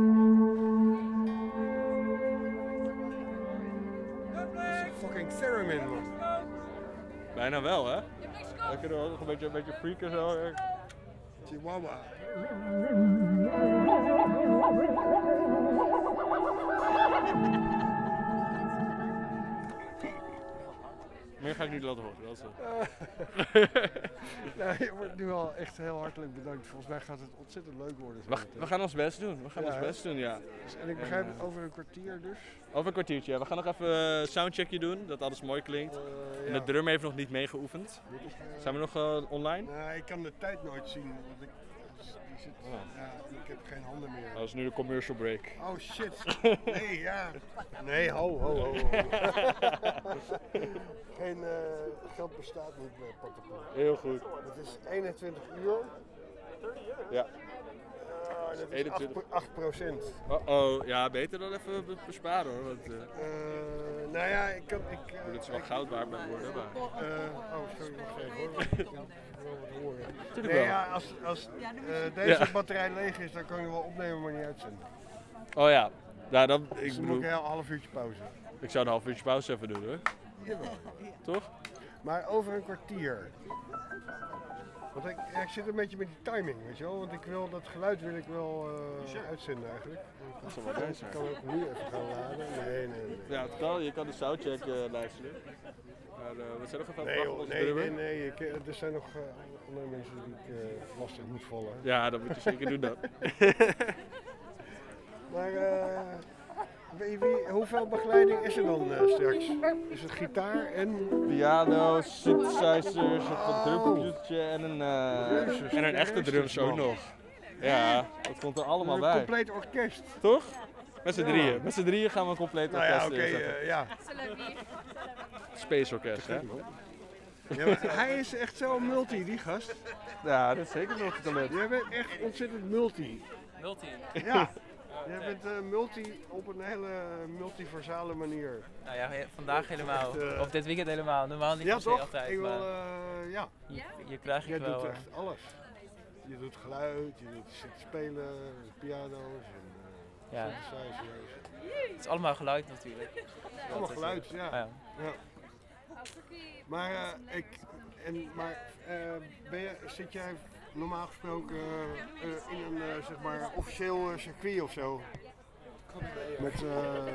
Fucking theremin, man. Bijna wel, hè? Dan kunnen we ook nog een beetje, een beetje freaken zo. hè. Chihuahua. Meer ga ik niet laten horen. Dat is Nou, je wordt nu al echt heel hartelijk bedankt. Volgens mij gaat het ontzettend leuk worden. we, we gaan ons best doen. We gaan Ja, ons hè? best doen, ja. Dus, en ik begrijp En, het eh, over een kwartier dus. Over een kwartiertje. Ja. We gaan nog even een soundcheckje doen, dat alles mooi klinkt. Uh, En ja. de drum heeft nog niet meegeoefend. Dit is, uh, Zijn we nog uh, online? Nou, ik kan de tijd nooit zien. Want ik, die zit, Oh. ja, ik heb geen handen meer. Dat is nu de commercial break. Oh shit. Nee, ja. Nee, ho, ho, ho. ho. Geen uh, geld bestaat niet bij Patapon. Heel goed. Het is eenentwintig uur. Ja. Uh, dat is eenentwintig. acht procent. Oh oh, ja, beter dan even be- besparen hoor. Want, uh, Uh, nou ja, ik kan. Ik, uh, dit is wel ik- goud waard bij worden. Maar... Uh, oh, sorry, wacht even hoor. Ik wil wat horen. Tuurlijk Nee, wel. ja, als, als uh, deze Ja. batterij leeg is, dan kan je hem wel opnemen, maar niet uitzenden. Oh ja, nou, dan, Dus ik dan moet bedoel, ik een half uurtje pauze. ik zou een half uurtje pauze even doen hoor. Jawel. Toch? Maar over een kwartier. Want ik, ja, ik zit een beetje met die timing, weet je wel. Want ik wil dat geluid wil ik wel uh, uitzenden eigenlijk. Dat zal wel leuk zijn. Ik kan ook nu even gaan laden. Nee, nee, nee. Ja, het kan. Je kan de soundcheck uh, luisteren. Maar uh, we zijn nog even aan het Nee, wachten joh, op onze nee, drummer. nee, nee. Ik, uh, er zijn nog uh, andere mensen die ik uh, lastig moet vallen. Ja, dat moet je zeker doen dan. Maar uh, wie, wie, hoeveel begeleiding is er dan uh, straks? Is het gitaar en... Piano, synthesizers, een Oh. drumcomputertje en een, uh, Jezus en een echte Christus, drums ook man. nog. Ja, dat komt er allemaal Een bij. compleet orkest. Toch? Met z'n Ja. drieën. Met z'n drieën gaan we een compleet Nou ja, orkest oké, neerzetten. uh, ja. Space Orkest, hè? Ja, maar hij is echt zo multi, die gast. Ja, dat is zeker nog talent. Jij bent echt ontzettend multi. Multi. Ja. Jij bent uh, multi op een hele multiversale manier. Nou ja, he- vandaag helemaal. Echt, uh, Of dit weekend helemaal. Normaal niet Ja per se toch? altijd. Ik wil, maar uh, ja. je, je krijgt Jij het wel. doet eh. echt alles. Je doet geluid, je doet zitten spelen, piano's en uh, Ja. synthesizers. Het is allemaal geluid natuurlijk. Allemaal Dat is, geluid, eh, ja. ja. ja. Maar, uh, ik, en, maar uh, ben je, zit jij normaal gesproken uh, uh, in een uh, zeg maar officieel uh, circuit of zo? Met uh,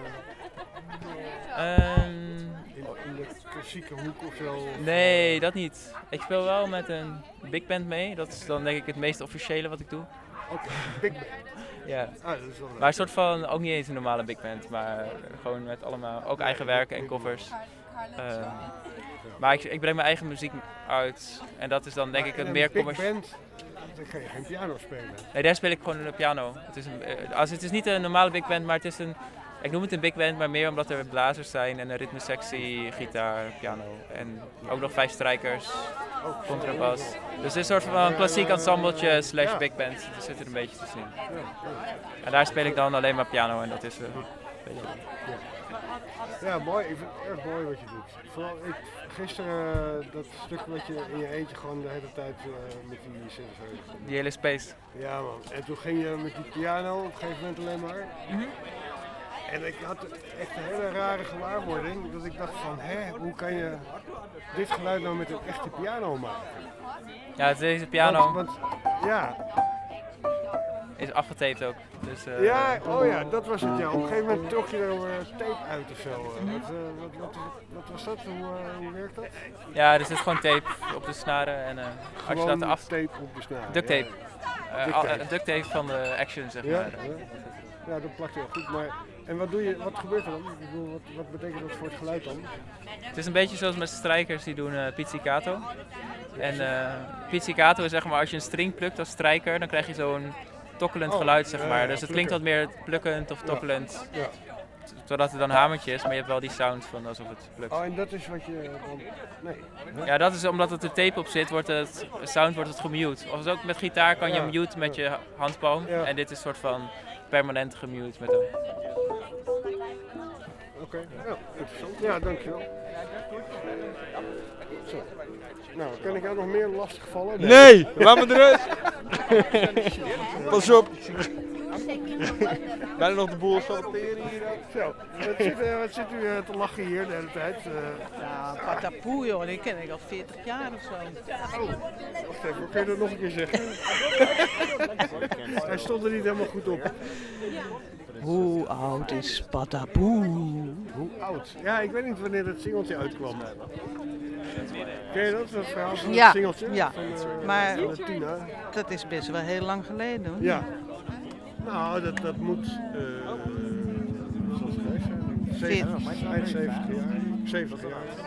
Ehm, in, in de klassieke hoek of zo? Of, nee, dat niet. Ik speel wel met een big band mee. Dat is dan denk ik het meest officiële wat ik doe. Oké, big band. Ja. Ah, dat is wel leuk. Maar een soort van, ook niet eens een normale big band, maar gewoon met allemaal, ook eigen werken en covers. Ehm, maar ik, ik breng mijn eigen muziek uit en dat is dan denk ik in het een meer big commercieel. band, dan ga je geen piano spelen. Nee, daar speel ik gewoon de piano. Het is, een, eh, als, het is niet een normale big band, maar het is een, ik noem het een big band, maar meer omdat er blazers zijn en een ritmesectie, gitaar, piano en ook nog vijf strijkers, contrabas. Dus het is een soort van een klassiek ensembletje slash big band, dat zit er een beetje tussenin. En daar speel ik dan alleen maar piano en dat is uh, een beetje... Ja, mooi. Ik vind het erg mooi wat je doet. Vooral ik, gisteren uh, dat stuk wat je in je eentje gewoon de hele tijd uh, met die synthesizer. Die hele space. Ja man. En toen ging je met die piano op een gegeven moment alleen maar. Mm-hmm. En ik had echt een hele rare gewaarwording. Dat ik dacht van, hè, hoe kan je dit geluid nou met een echte piano maken? Ja, deze piano Want, want, ja. is afgetaped ook. Dus, uh, Ja, oh ja, dat was het ja. Op een gegeven moment trok je er uh, tape uit of zo. Uh, wat, uh, wat, wat, wat was dat? Hoe, uh, hoe werkt dat? Ja, er zit gewoon tape op de snaren en uh, als je dat Gewoon af... tape op de snaren. Duct tape. Ja. Uh, Duct al- tape. uh, duct tape van de Action, zeg Ja, maar. ja. Ja, dat plakt heel goed. Maar, en wat, doe je, wat gebeurt er dan? Ik bedoel, wat, wat betekent dat voor het geluid dan? Het is een beetje zoals met strijkers die doen uh, pizzicato. En uh, pizzicato is zeg maar als je een string plukt als strijker, dan krijg je zo'n tokkelend Oh, geluid, zeg ja, maar. ja, Dus het plukken. klinkt wat meer plukkend of tokkelend. Ja. Zodat het dan hamertje is, maar je hebt wel die sound van alsof het plukt. Oh, en dat is wat je dan... Nee. Ja, dat is omdat er tape op zit, wordt het sound wordt het gemute. Of ook met gitaar kan je Ja, mute met je handpalm. Ja. En dit is een soort van permanent gemute met een... Oké, ja, interessant. Ja, dankjewel. Zo. Nou, kan ik jou nog meer lastigvallen? Nee, laat me eruit. Pas op. Bijna nog de boel saboteren hier. Zo, wat zit, uh, wat zit u uh, te lachen hier de hele tijd? Uh, Ja, Patapoe, joh, die ken ik al veertig jaar of zo. Oh, wacht even, kun je dat nog een keer zeggen? Hij stond er niet helemaal goed op. Hoe oud is Patapoe? Hoe oud? Ja, ik weet niet wanneer het singeltje uitkwam. Ken je dat, dat verhaal van Ja, het singeltje? ja. Van, uh, Maar van de Tina? dat is best wel heel lang geleden, hoor. Ja. Nou, dat, dat moet... Uh, wat zal het geweest zijn? zeventig, eind zeventig jaar. zeventig jaar.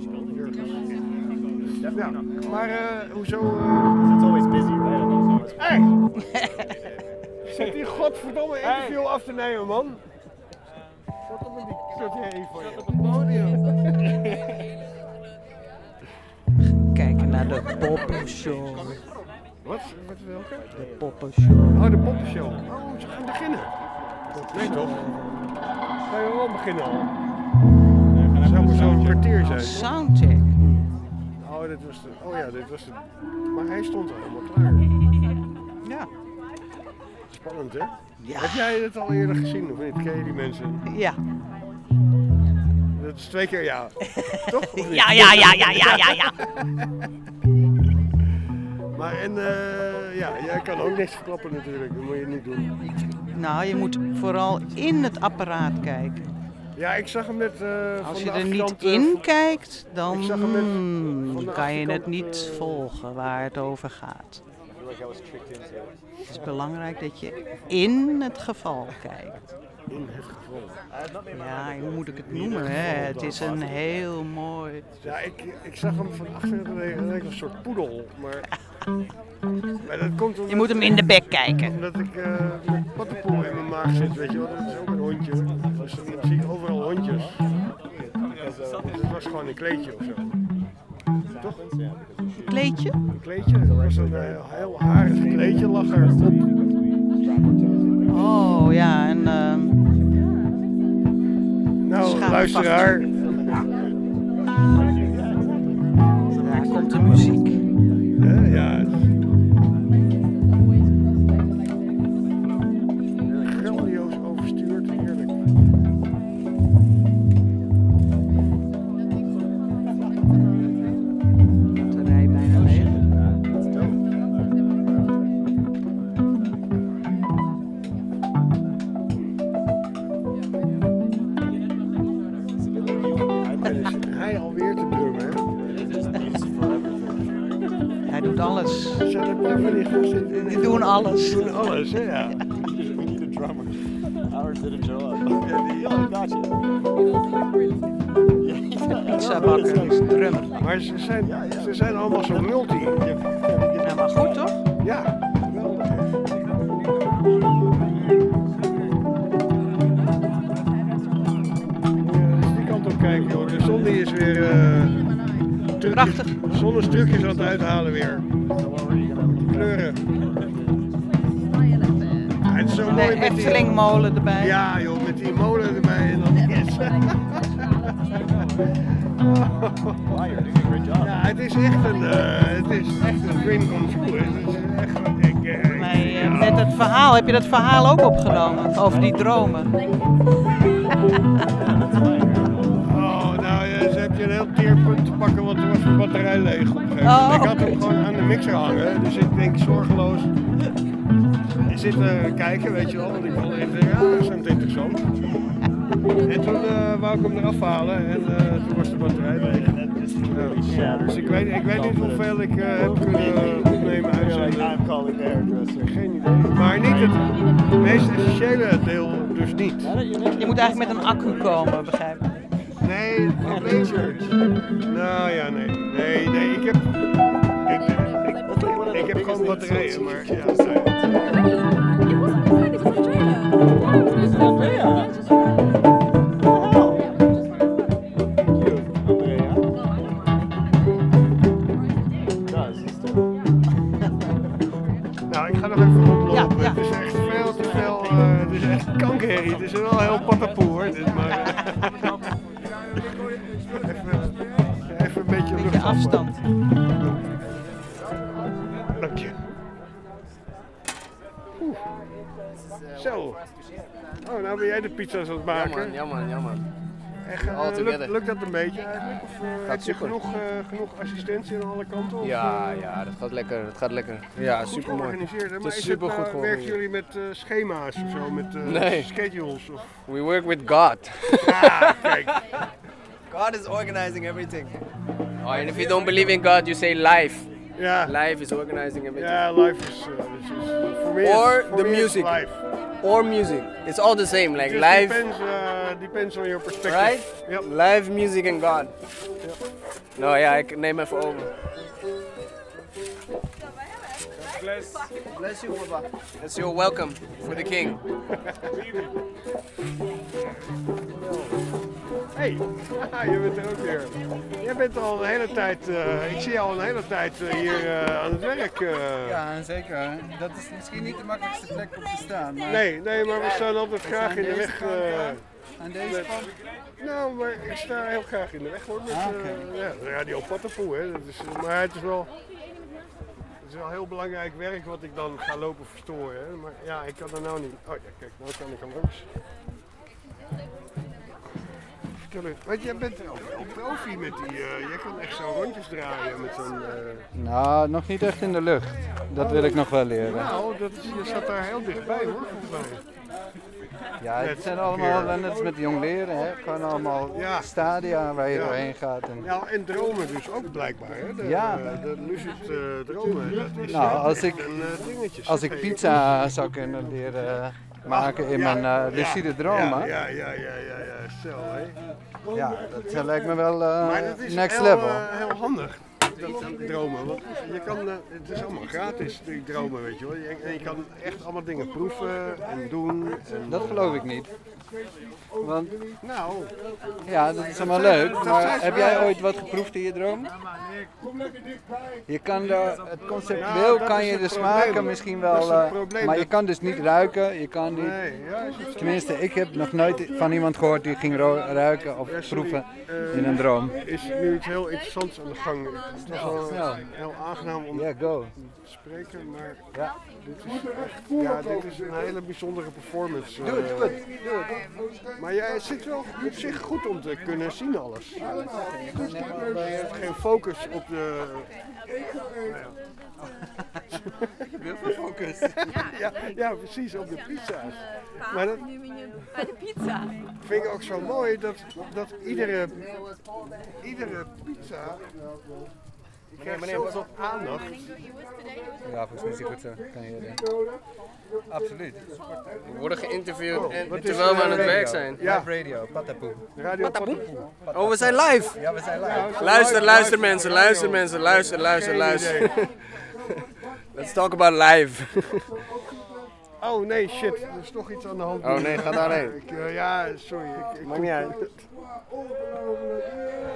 Ja, maar uh, hoezo... Uh... It's always busy, right? Hey! Zit die godverdomme interview af te nemen, man? Zat op met die kutherrie voor je. Zat op het podium. Kijken naar de poppenshow. Wat? Wat welke? De poppenshow. Oh, de poppenshow. Oh, ze gaan beginnen. Nee toch? Gaan we wel beginnen al? Het zou maar zo'n kwartier zijn. Soundcheck. Oh, dit was de... Oh ja, dit was de... Maar hij stond al helemaal klaar. Ja. Spannend, hè? Ja. Heb jij het al eerder gezien, of niet? Ken je die mensen? Ja. Dat is twee keer ja. Toch? Of niet? Ja, ja, ja, ja, ja, ja, ja. Maar en, uh, ja, jij kan ook niks verklappen natuurlijk. Dat moet je niet doen. Nou, je moet vooral in het apparaat kijken. Ja, ik zag hem net uh, van Als de je er niet achterkant, uh, in kijkt, dan ik zag hem net mm, van de kan je het achterkant, niet uh, volgen waar het over gaat. I feel like I was tricked into it. Het is belangrijk dat je in het geval kijkt. In het geval. Ja, hoe moet ik het noemen? Hè? Het is een heel mooi... Ja, ik, ik zag hem van achter, het leek een soort poedel, maar... maar dat komt omdat, Je moet hem in de bek kijken. Omdat ik uh, met pattenpoel in mijn maag zit, weet je wel. Dat is ook een hondje. Dus dan zie ik overal hondjes. Dus het was gewoon een kleedje of zo. Toch? Een kleedje? Een kleedje. Het was een uh, heel harig kleedje, lag er op. Oh ja, en... Uh, nou, luisteraar. Daar komt de muziek. Ja, ja. Grandioos overstuurd, heerlijk. Batterij bijna leeg. Hij alweer te drummen, hè? Hij doet alles. Er zijn een paar van die gasten Die doen alles. Die doen alles, hè? Ja. We need a drummer. Ours didn't show up. Yeah, the, oh, gotcha. Pizza bakker is drummer. Maar ze zijn, ze zijn allemaal zo multi. Ja, maar goed toch? Ja, geweldig. Die kant op kijken, joh. De zon die is weer uh, trucjes, prachtig. De zon is trucjes aan het uithalen weer. Die kleuren. Ja, het is zo mooi De met die... Eftelingmolen erbij. Ja joh, met die molen erbij en dan... Yes. Ja, het is echt een, uh, het is echt een dream come true. Het is echt wat ik... Uh, Maar uh, met het verhaal, heb je dat verhaal ook opgenomen? Over die dromen? Oh, nou ja, ze heb je een heel teerpunt te pakken, want er was mijn batterij leeg op een gegeven Oh, moment. Ik had hem oké. gewoon aan de mixer hangen, dus ik denk zorgeloos zitten kijken, weet je wel, want ik vond echt, ja, dat is interessant. En toen uh, wou ik hem eraf halen en uh, toen was de batterij leeg. Ja, dus ik weet, ik weet niet hoeveel ik uh, heb kunnen opnemen uit zijn. Geen idee. Maar niet het meest essentiële deel dus niet. Je moet eigenlijk met een accu komen, begrijp ik. Nee, het probleem is... Nou ja, nee. Nee, nee, ik heb... Ik, ik, ik, ik heb gewoon batterijen, maar ja. hoor. Dit, maar, even, even een beetje, beetje afstand. Dank je. Oeh. Zo. Oh, nou ben jij de pizza's aan het maken. Ja man, ja man. Echt, uh, lukt, lukt dat een beetje eigenlijk? Of uh, heb je genoeg, uh, genoeg assistentie aan alle kanten? Of, Ja, uh, ja, dat gaat lekker. Dat gaat lekker. Ja, goed super mooi. georganiseerd. Hè? Het Maar is is super het, goed uh, georganiseerd. werken jullie met uh, schema's of zo, met uh, Nee. schedules? Of... We work with God. Ah, kijk. God is organizing everything. Oh, and if you don't believe in God, you say life. Yeah. Life is organizing everything. Yeah, life is, uh, is, is for me. Or it's, for the me music. It's life. Or music. It's all the same. Like It just life. depends, uh, depends on your perspective. Right? Yep. Life, music and God. Yep. Nou ja, ik neem even over. Bless. Bless you, Papa. That's your welcome for the king. Hey, je bent er ook weer. Jij bent al een hele tijd, uh, ik zie je al een hele tijd uh, hier uh, aan het werk. Uh. Ja, zeker. Dat is misschien niet de makkelijkste plek om te staan. Maar Nee, nee, maar we staan altijd we graag staan in de deze weg. kant, Uh, ja. Aan deze met- kant? Nou, maar ik sta heel graag in de weg hoor. Met, Ah, uh, oké. ja, Radio Pattenpoe, hè. Dat is, maar het is wel... Het is wel heel belangrijk werk wat ik dan ga lopen verstoren. Hè. Maar ja, ik kan er nou niet... Oh ja, kijk, nou kan ik er langs. Vertel eens, want jij bent wel wel profi met die... Uh, jij kan echt zo rondjes draaien met zo'n... Uh... Nou, nog niet echt in de lucht. Dat wil ik nog wel leren. Nou, dat is, je zat daar heel dichtbij hoor, volgens mij. Ja, het Net zijn een allemaal, keer. net als met jongleren, hè. Gewoon allemaal Ja. stadia waar je Ja. doorheen gaat. En... Ja, en dromen dus ook blijkbaar. Hè? De, Ja. de lucid uh, dromen, dat is Nou, echt als ik, een uh, dingetje. als zeg. ik pizza zou kunnen leren maken in Ja, mijn uh, ja, lucide dromen, Ja, ja, ja, ja, ja, ja. Zo, hè. ja, dat lijkt me wel uh, Maar dat is next heel, level. uh, heel handig, dat, dat dromen. Want je kan, uh, het is allemaal gratis, die dromen, weet je wel. Je, en je kan echt allemaal dingen proeven en doen. En, Dat geloof ik niet. Want, nou, ja, dat is allemaal dat leuk, zijn- dat maar zijn ze heb jij wel. ooit wat geproefd in je droom? Je kan de, het Nou, conceptueel dat kan is je het de probleem. smaken misschien Dat is wel, het uh, probleem, maar je dat- kan dus niet ruiken, je kan niet, Nee, ja, is het zo? tenminste ik heb nog nooit van iemand gehoord die ging ro- ruiken of Ja, sorry, proeven uh, in een droom. Is nu iets heel interessants aan de gang. Het was wel Ja. heel aangenaam om Ja, go. te spreken, maar Ja. dit is, echt, ja, dit is een hele bijzondere performance. Doe het, eh. doe het, doe het. Maar jij zit wel op zich goed om te kunnen zien alles. Je hebt geen focus op de... Nou ja. Heel veel focus. Ja, ja, precies, op de pizza's. Maar dat Bij de pizza. vind ik ook zo mooi dat, dat iedere, iedere pizza krijgt zoveel aandacht. Ja, volgens mij is het goed zo. Kan je Absoluut. We worden geïnterviewd Oh, en, wat is, terwijl we aan uh, het werk radio? zijn. Ja. Live radio, patapoe. Radio Patapoe. Pattenpoe. Oh, we zijn live! Ja, we zijn live. Luister, Live, luister live, mensen, radio. luister mensen, luister, luister, Geen luister. idee. Let's talk about live. Oh nee, shit, er is toch iets aan de hand. Oh nee, ga daarheen. Ik, uh, ja, sorry. Ik, ik Maakt niet uit. Ongelooflijk.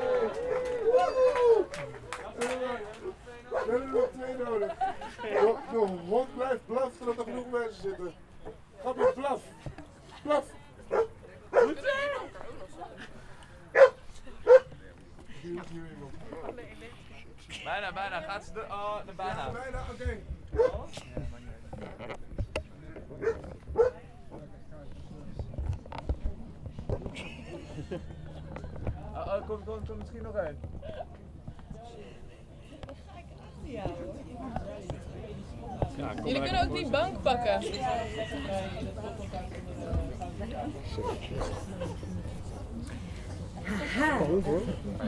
We hebben er nog twee nodig. Nog, nog hond blijft blaf totdat er genoeg mensen zitten. Ga maar blaf. Blaf. Goed? Bijna, bijna. Gaat ze de... Oh, de bijna. Bijna, oké. Oh, oh, kom, kom, kom misschien nog een. Ja, jullie kunnen ook die bank pakken. Hond hoor.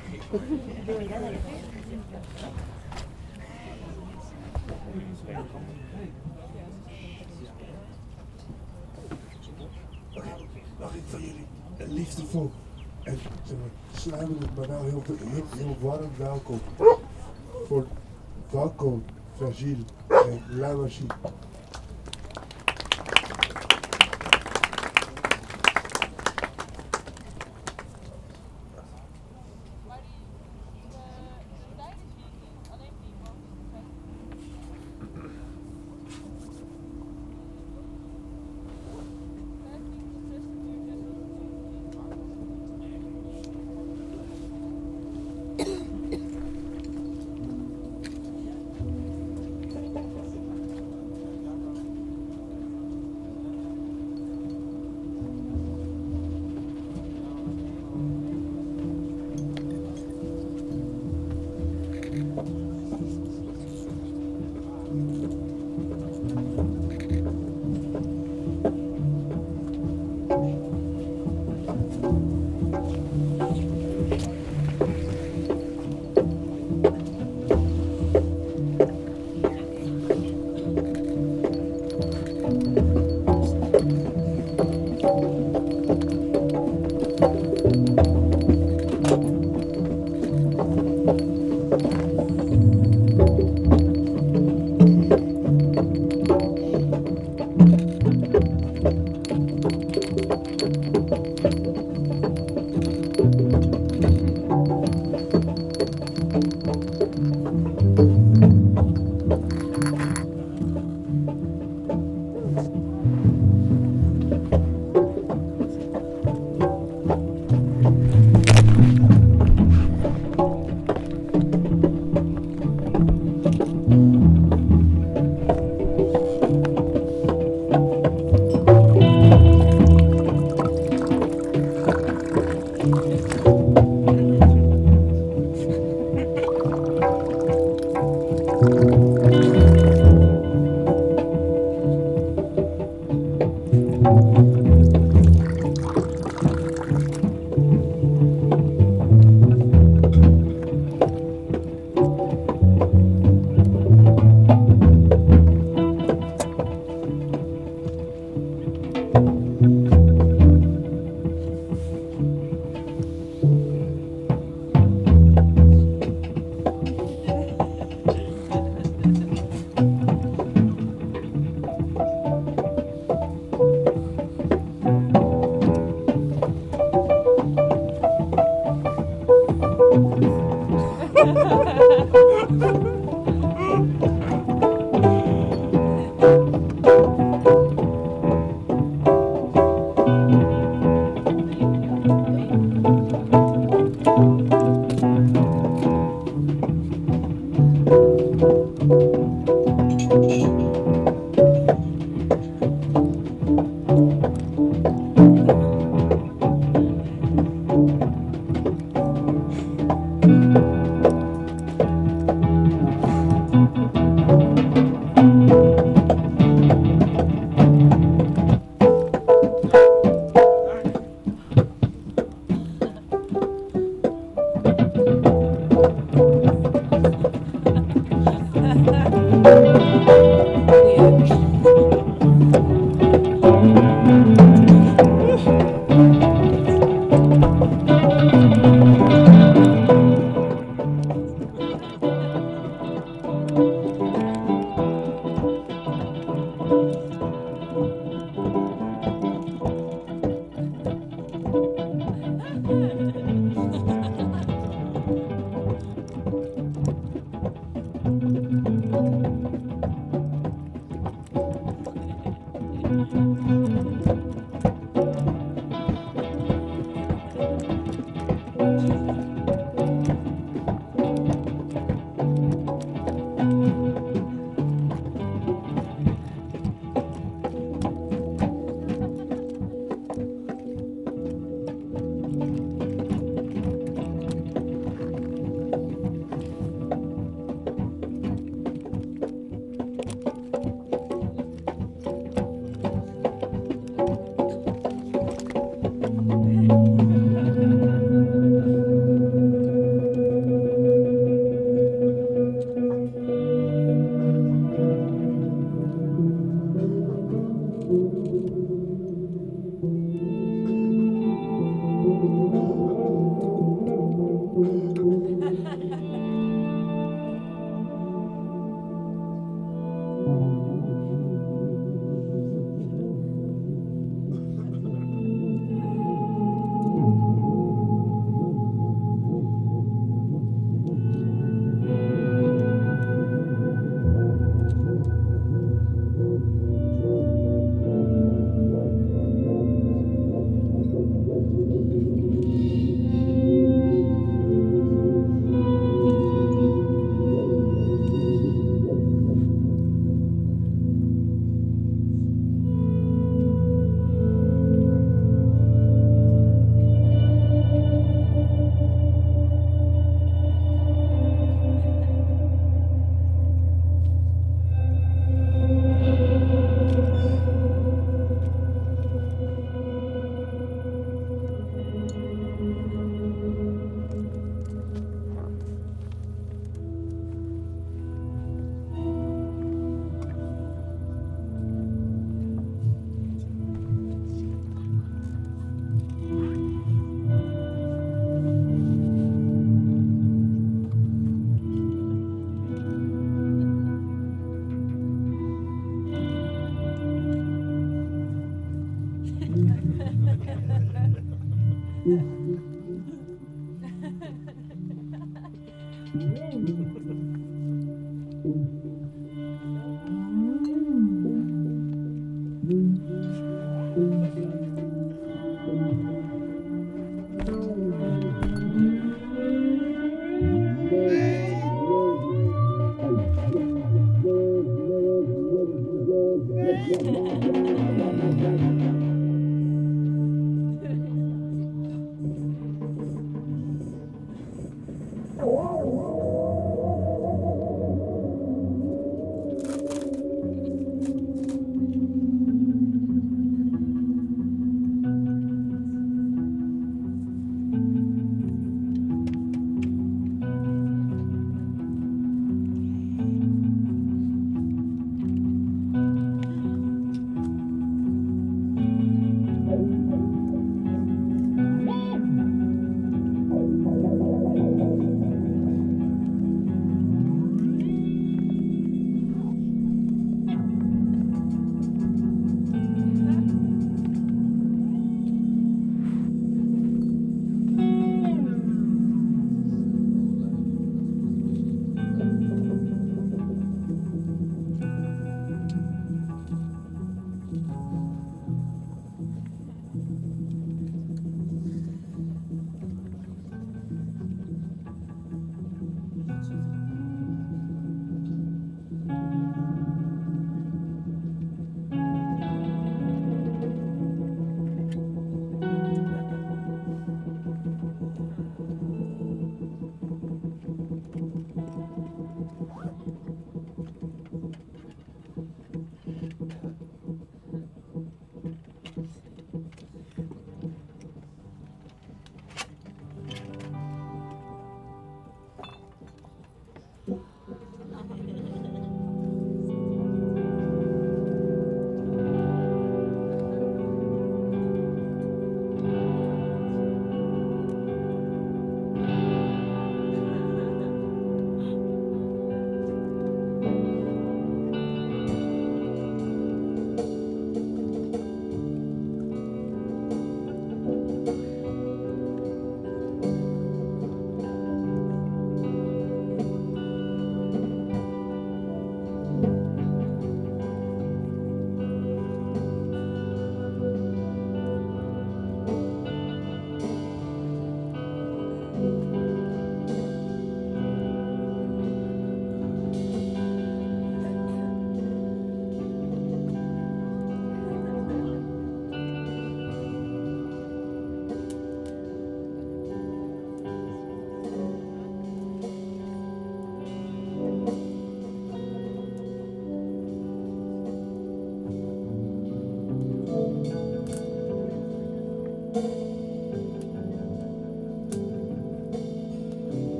Mag ik van jullie een liefdevol en zeg maar, sluimerend, maar nou heel, heel, heel warm welkom voor Welkom, Fragile en La Machine.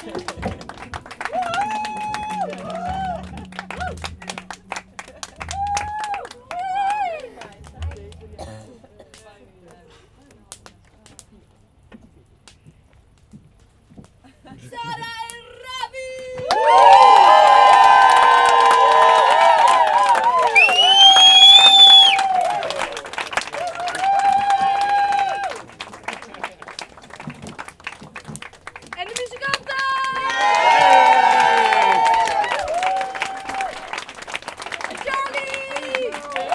En de muzikanten! En Charlie!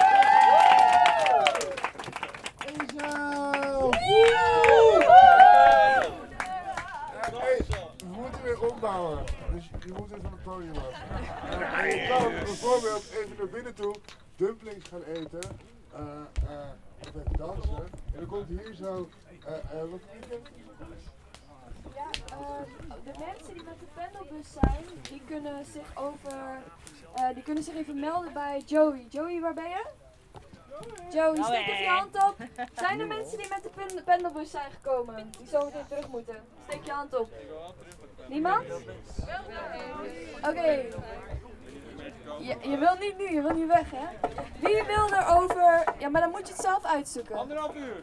Hey, we moeten weer opbouwen. Dus je moet even van het podium af. En je kan bijvoorbeeld even naar binnen toe dumplings gaan eten. Uh, uh, of even dansen. En dan komt hier zo. Uh, uh, wat Ja, uh, de mensen die met de pendelbus zijn, die kunnen zich over, uh, die kunnen zich even melden bij Joey. Joey, waar ben je? Joey, steek even je hand op. Zijn er mensen die met de pen pendelbus zijn gekomen, die zo meteen terug moeten? Steek je hand op. Niemand? Oké. Okay. Je, je wil niet nu, je wil niet weg, hè? Wie wil er over... Ja, maar dan moet je het zelf uitzoeken. Anderhalf uur.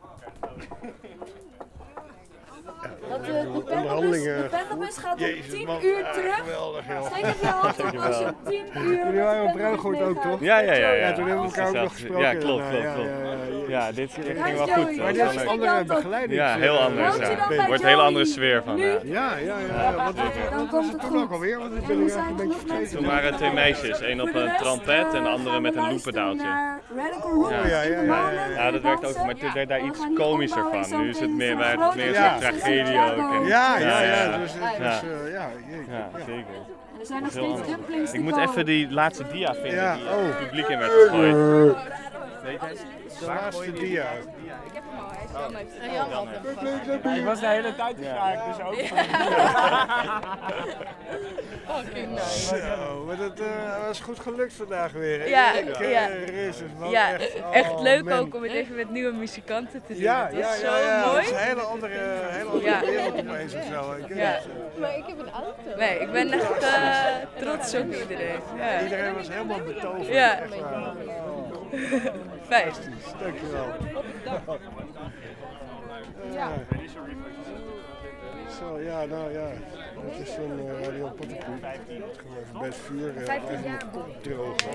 Dat de, de, pendelbus, de pendelbus gaat om tien uur terug. Geweldig, joh. Steek even je hand op als je om tien uur. Jullie waren op Bruingoed ook, toch? Ja, ja, ja, ja. Ja, toen hebben we elkaar ook nog gesproken. Ja, klopt, klopt, Ja, klopt. ja, ja, ja. Ja, dit, dit Daar ging is wel Joey. goed. Maar dit is een andere begeleiding. Ja, heel anders. Houd je dan Ja. bij Wordt een hele Joey. andere sfeer van. Nu? Ja. Ja, ja, ja. Wat Dan wat komt is het het toen ook goed. alweer? Want ik En ben er er zijn eigenlijk een beetje genoeg vergeten. mensen. Toen waren twee meisjes, één op Voor de een rest, trompet en de uh, andere gaan met we een luisteren loepedaaltje. naar Radical Rock Ja, ja, ja, in ja, Polen, ja. Ja, dat werkt ook, dansen. maar het werd daar We iets gaan die komischer opbouwen van. Nu is het zometeen meer, voor waar de het meer een grote soort feestjes in tragedie Chicago. ook. En- Ja, ja, ja. ja. Dus het Ja. is, uh, ja, jeetje. Ja, zeker. En er zijn nog Heel steeds anders. dumplings te Ik moet koop. even die laatste dia vinden Ja, die oh. het publiek in werd gegooid. Weet je? De laatste dia. Ik heb hem al, hij is wel mee. En Jan had hem. Ik was de hele tijd te graag, dus ook van. Fucking nice. Zo, maar dat uh, was goed gelukt vandaag weer. hè? Ja, Ik, uh, ja. Jezus, man, Ja, echt, oh, echt leuk man. ook om het even met nieuwe muzikanten te doen. Ja, dat ja, was ja, zo ja. mooi. Dat is een hele andere, hele andere Ja. wereld opeens of zo. Ik, Ja. Maar ik heb een auto. Nee, ik ben echt uh, trots op iedereen. Ja. Iedereen was helemaal betoverd. Ja. Echt waar. Fijn. Dankjewel. Ja. Zo, ja, nou ja. Dat is een uh, Radio Pottenkoek. Gaan we even bij het vuur uh, even mijn kop drogen.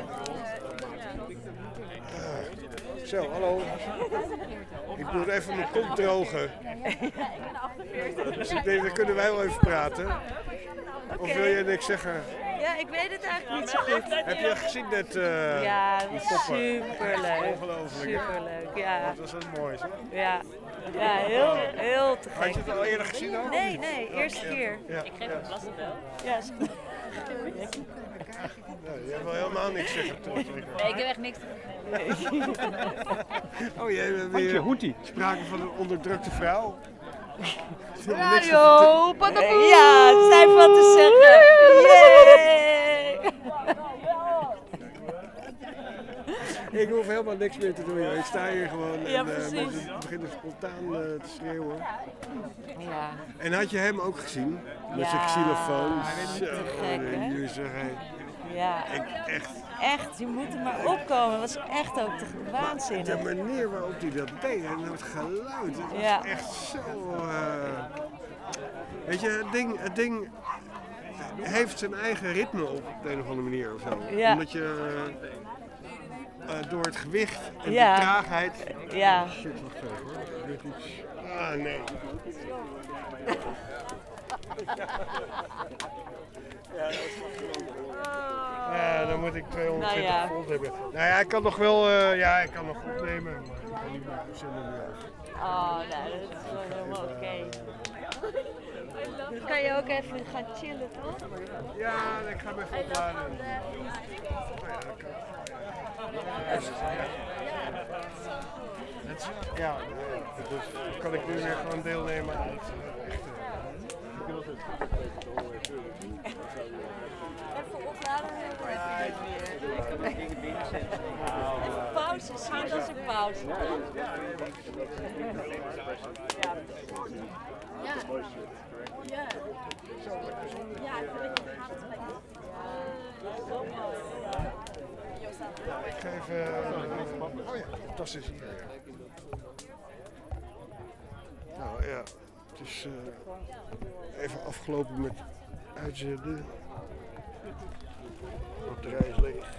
Uh, zo, hallo. Ik moet even mijn kop drogen. Dus ik denk, dan kunnen wij wel even praten. Of wil je niks zeggen? Ja, ik weet het eigenlijk niet zo goed. Heb je gezien net uh, Ja, die dat was poppen? superleuk. Ongelooflijk, hè? Superleuk, ja. Dat was het mooiste. Ja, ja heel, heel te gek. Had je het al eerder gezien dan? Nee, nee, eerste keer. Ja. Ik geef een plassenbel. Ja, is goed. Ja, je hebt wel helemaal niks zeggen terug. Nee, ik heb echt niks te Oh jee, we hebben weer hoetie. sprake van een onderdrukte vrouw. Radio Pottenkoek! Ja, het is tijd wat te zeggen. Yay! Ik hoef helemaal niks meer te doen, joh. Ik sta hier gewoon Ja, en uh, precies. mensen beginnen spontaan uh, te schreeuwen. Ja. En had je hem ook gezien? Met Ja, zijn xylofoon. hij is Zo, te gek, hè? jullie zeggen, Ja. ik echt. Echt, je moet er maar opkomen. Dat was echt ook te waanzinnig. De manier waarop hij dat deed en het geluid, het was Ja. echt zo... Uh, weet je, het ding, het ding heeft zijn eigen ritme op, op de een of andere manier of zo. Ja. Omdat je uh, door het gewicht en Ja. de traagheid... Ja. Shit, wacht even hoor. Er ligt iets... Ah, nee. Ja, dat is Ja, dan moet ik tweehonderdveertig Nou ja. volt hebben. Nou ja, ik kan nog wel, uh, ja, ik kan nog opnemen, maar ik kan niet meer uitzenden nu. Oh, nou, dat is wel helemaal oké. Dan kan je ook even gaan chillen, toch? Ja, ik ga hem even opladen. Oh ja, dat kan. Ja, dus kan ik nu weer gewoon deelnemen aan het uh, echte. Even opladen. Even pauze, zien als een pauze. Ja. Ja. Ja, ik vind het gaat het lekker. Zo mooi. Ik ga even... Uh, oh ja, tas is hier. Nou ja, het is uh, even afgelopen met uitzenden. De batterij is leeg.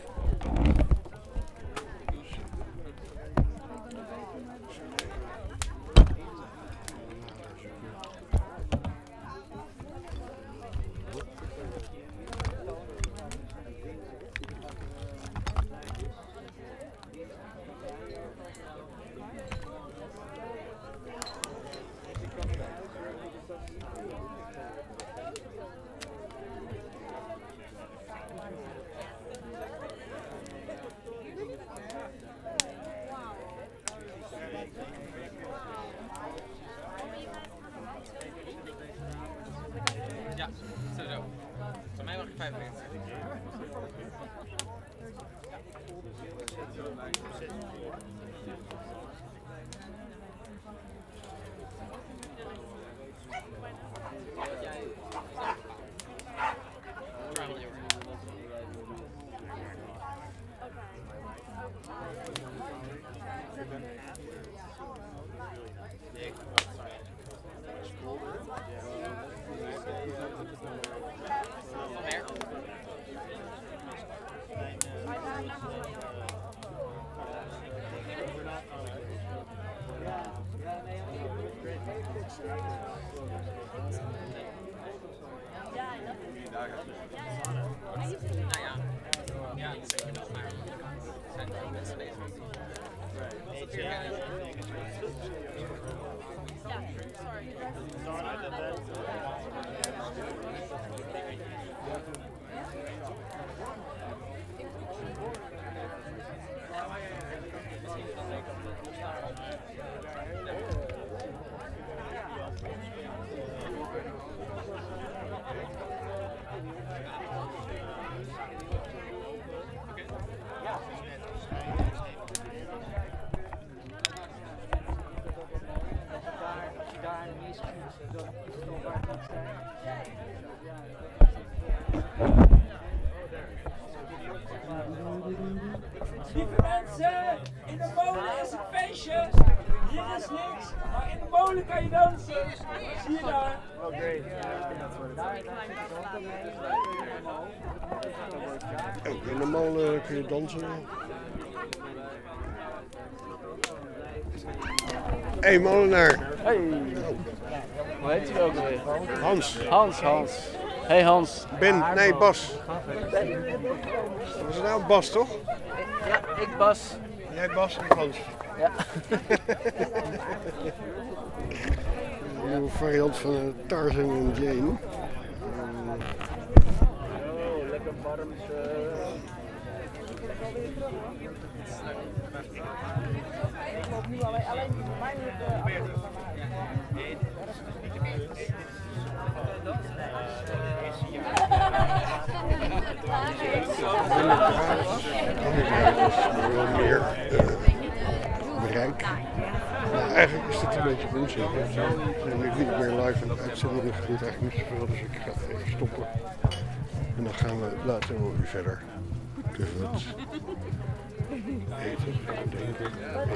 Ja, sowieso. Voor mij mag je vijf minuten. Lieve mensen, in de molen is een feestje. Hier is niks, maar in de molen kan je dansen. Zie je daar? Oké. Ook in de molen kun je dansen. Hé hey, molenaar. Hey. Hoe heet je ook alweer? Hans. Hans, Hans. Hey Hans. Ben, nee Bas. Was het nou Bas toch? Ja, ik Bas. Jij Bas en Hans. Ja. Een nieuwe variant van uh, Tarzan en Jane. Oh, lekker warm. Ik loop nu alleen, alleen mij wel meer uh, bereik. Nou, eigenlijk is dit een beetje onzin. Ik ben niet meer live aan het uitzenden. Er gebeurt eigenlijk niet zoveel, dus ik ga even stoppen. En dan gaan we later wel weer verder. Dus wat eten, drinken,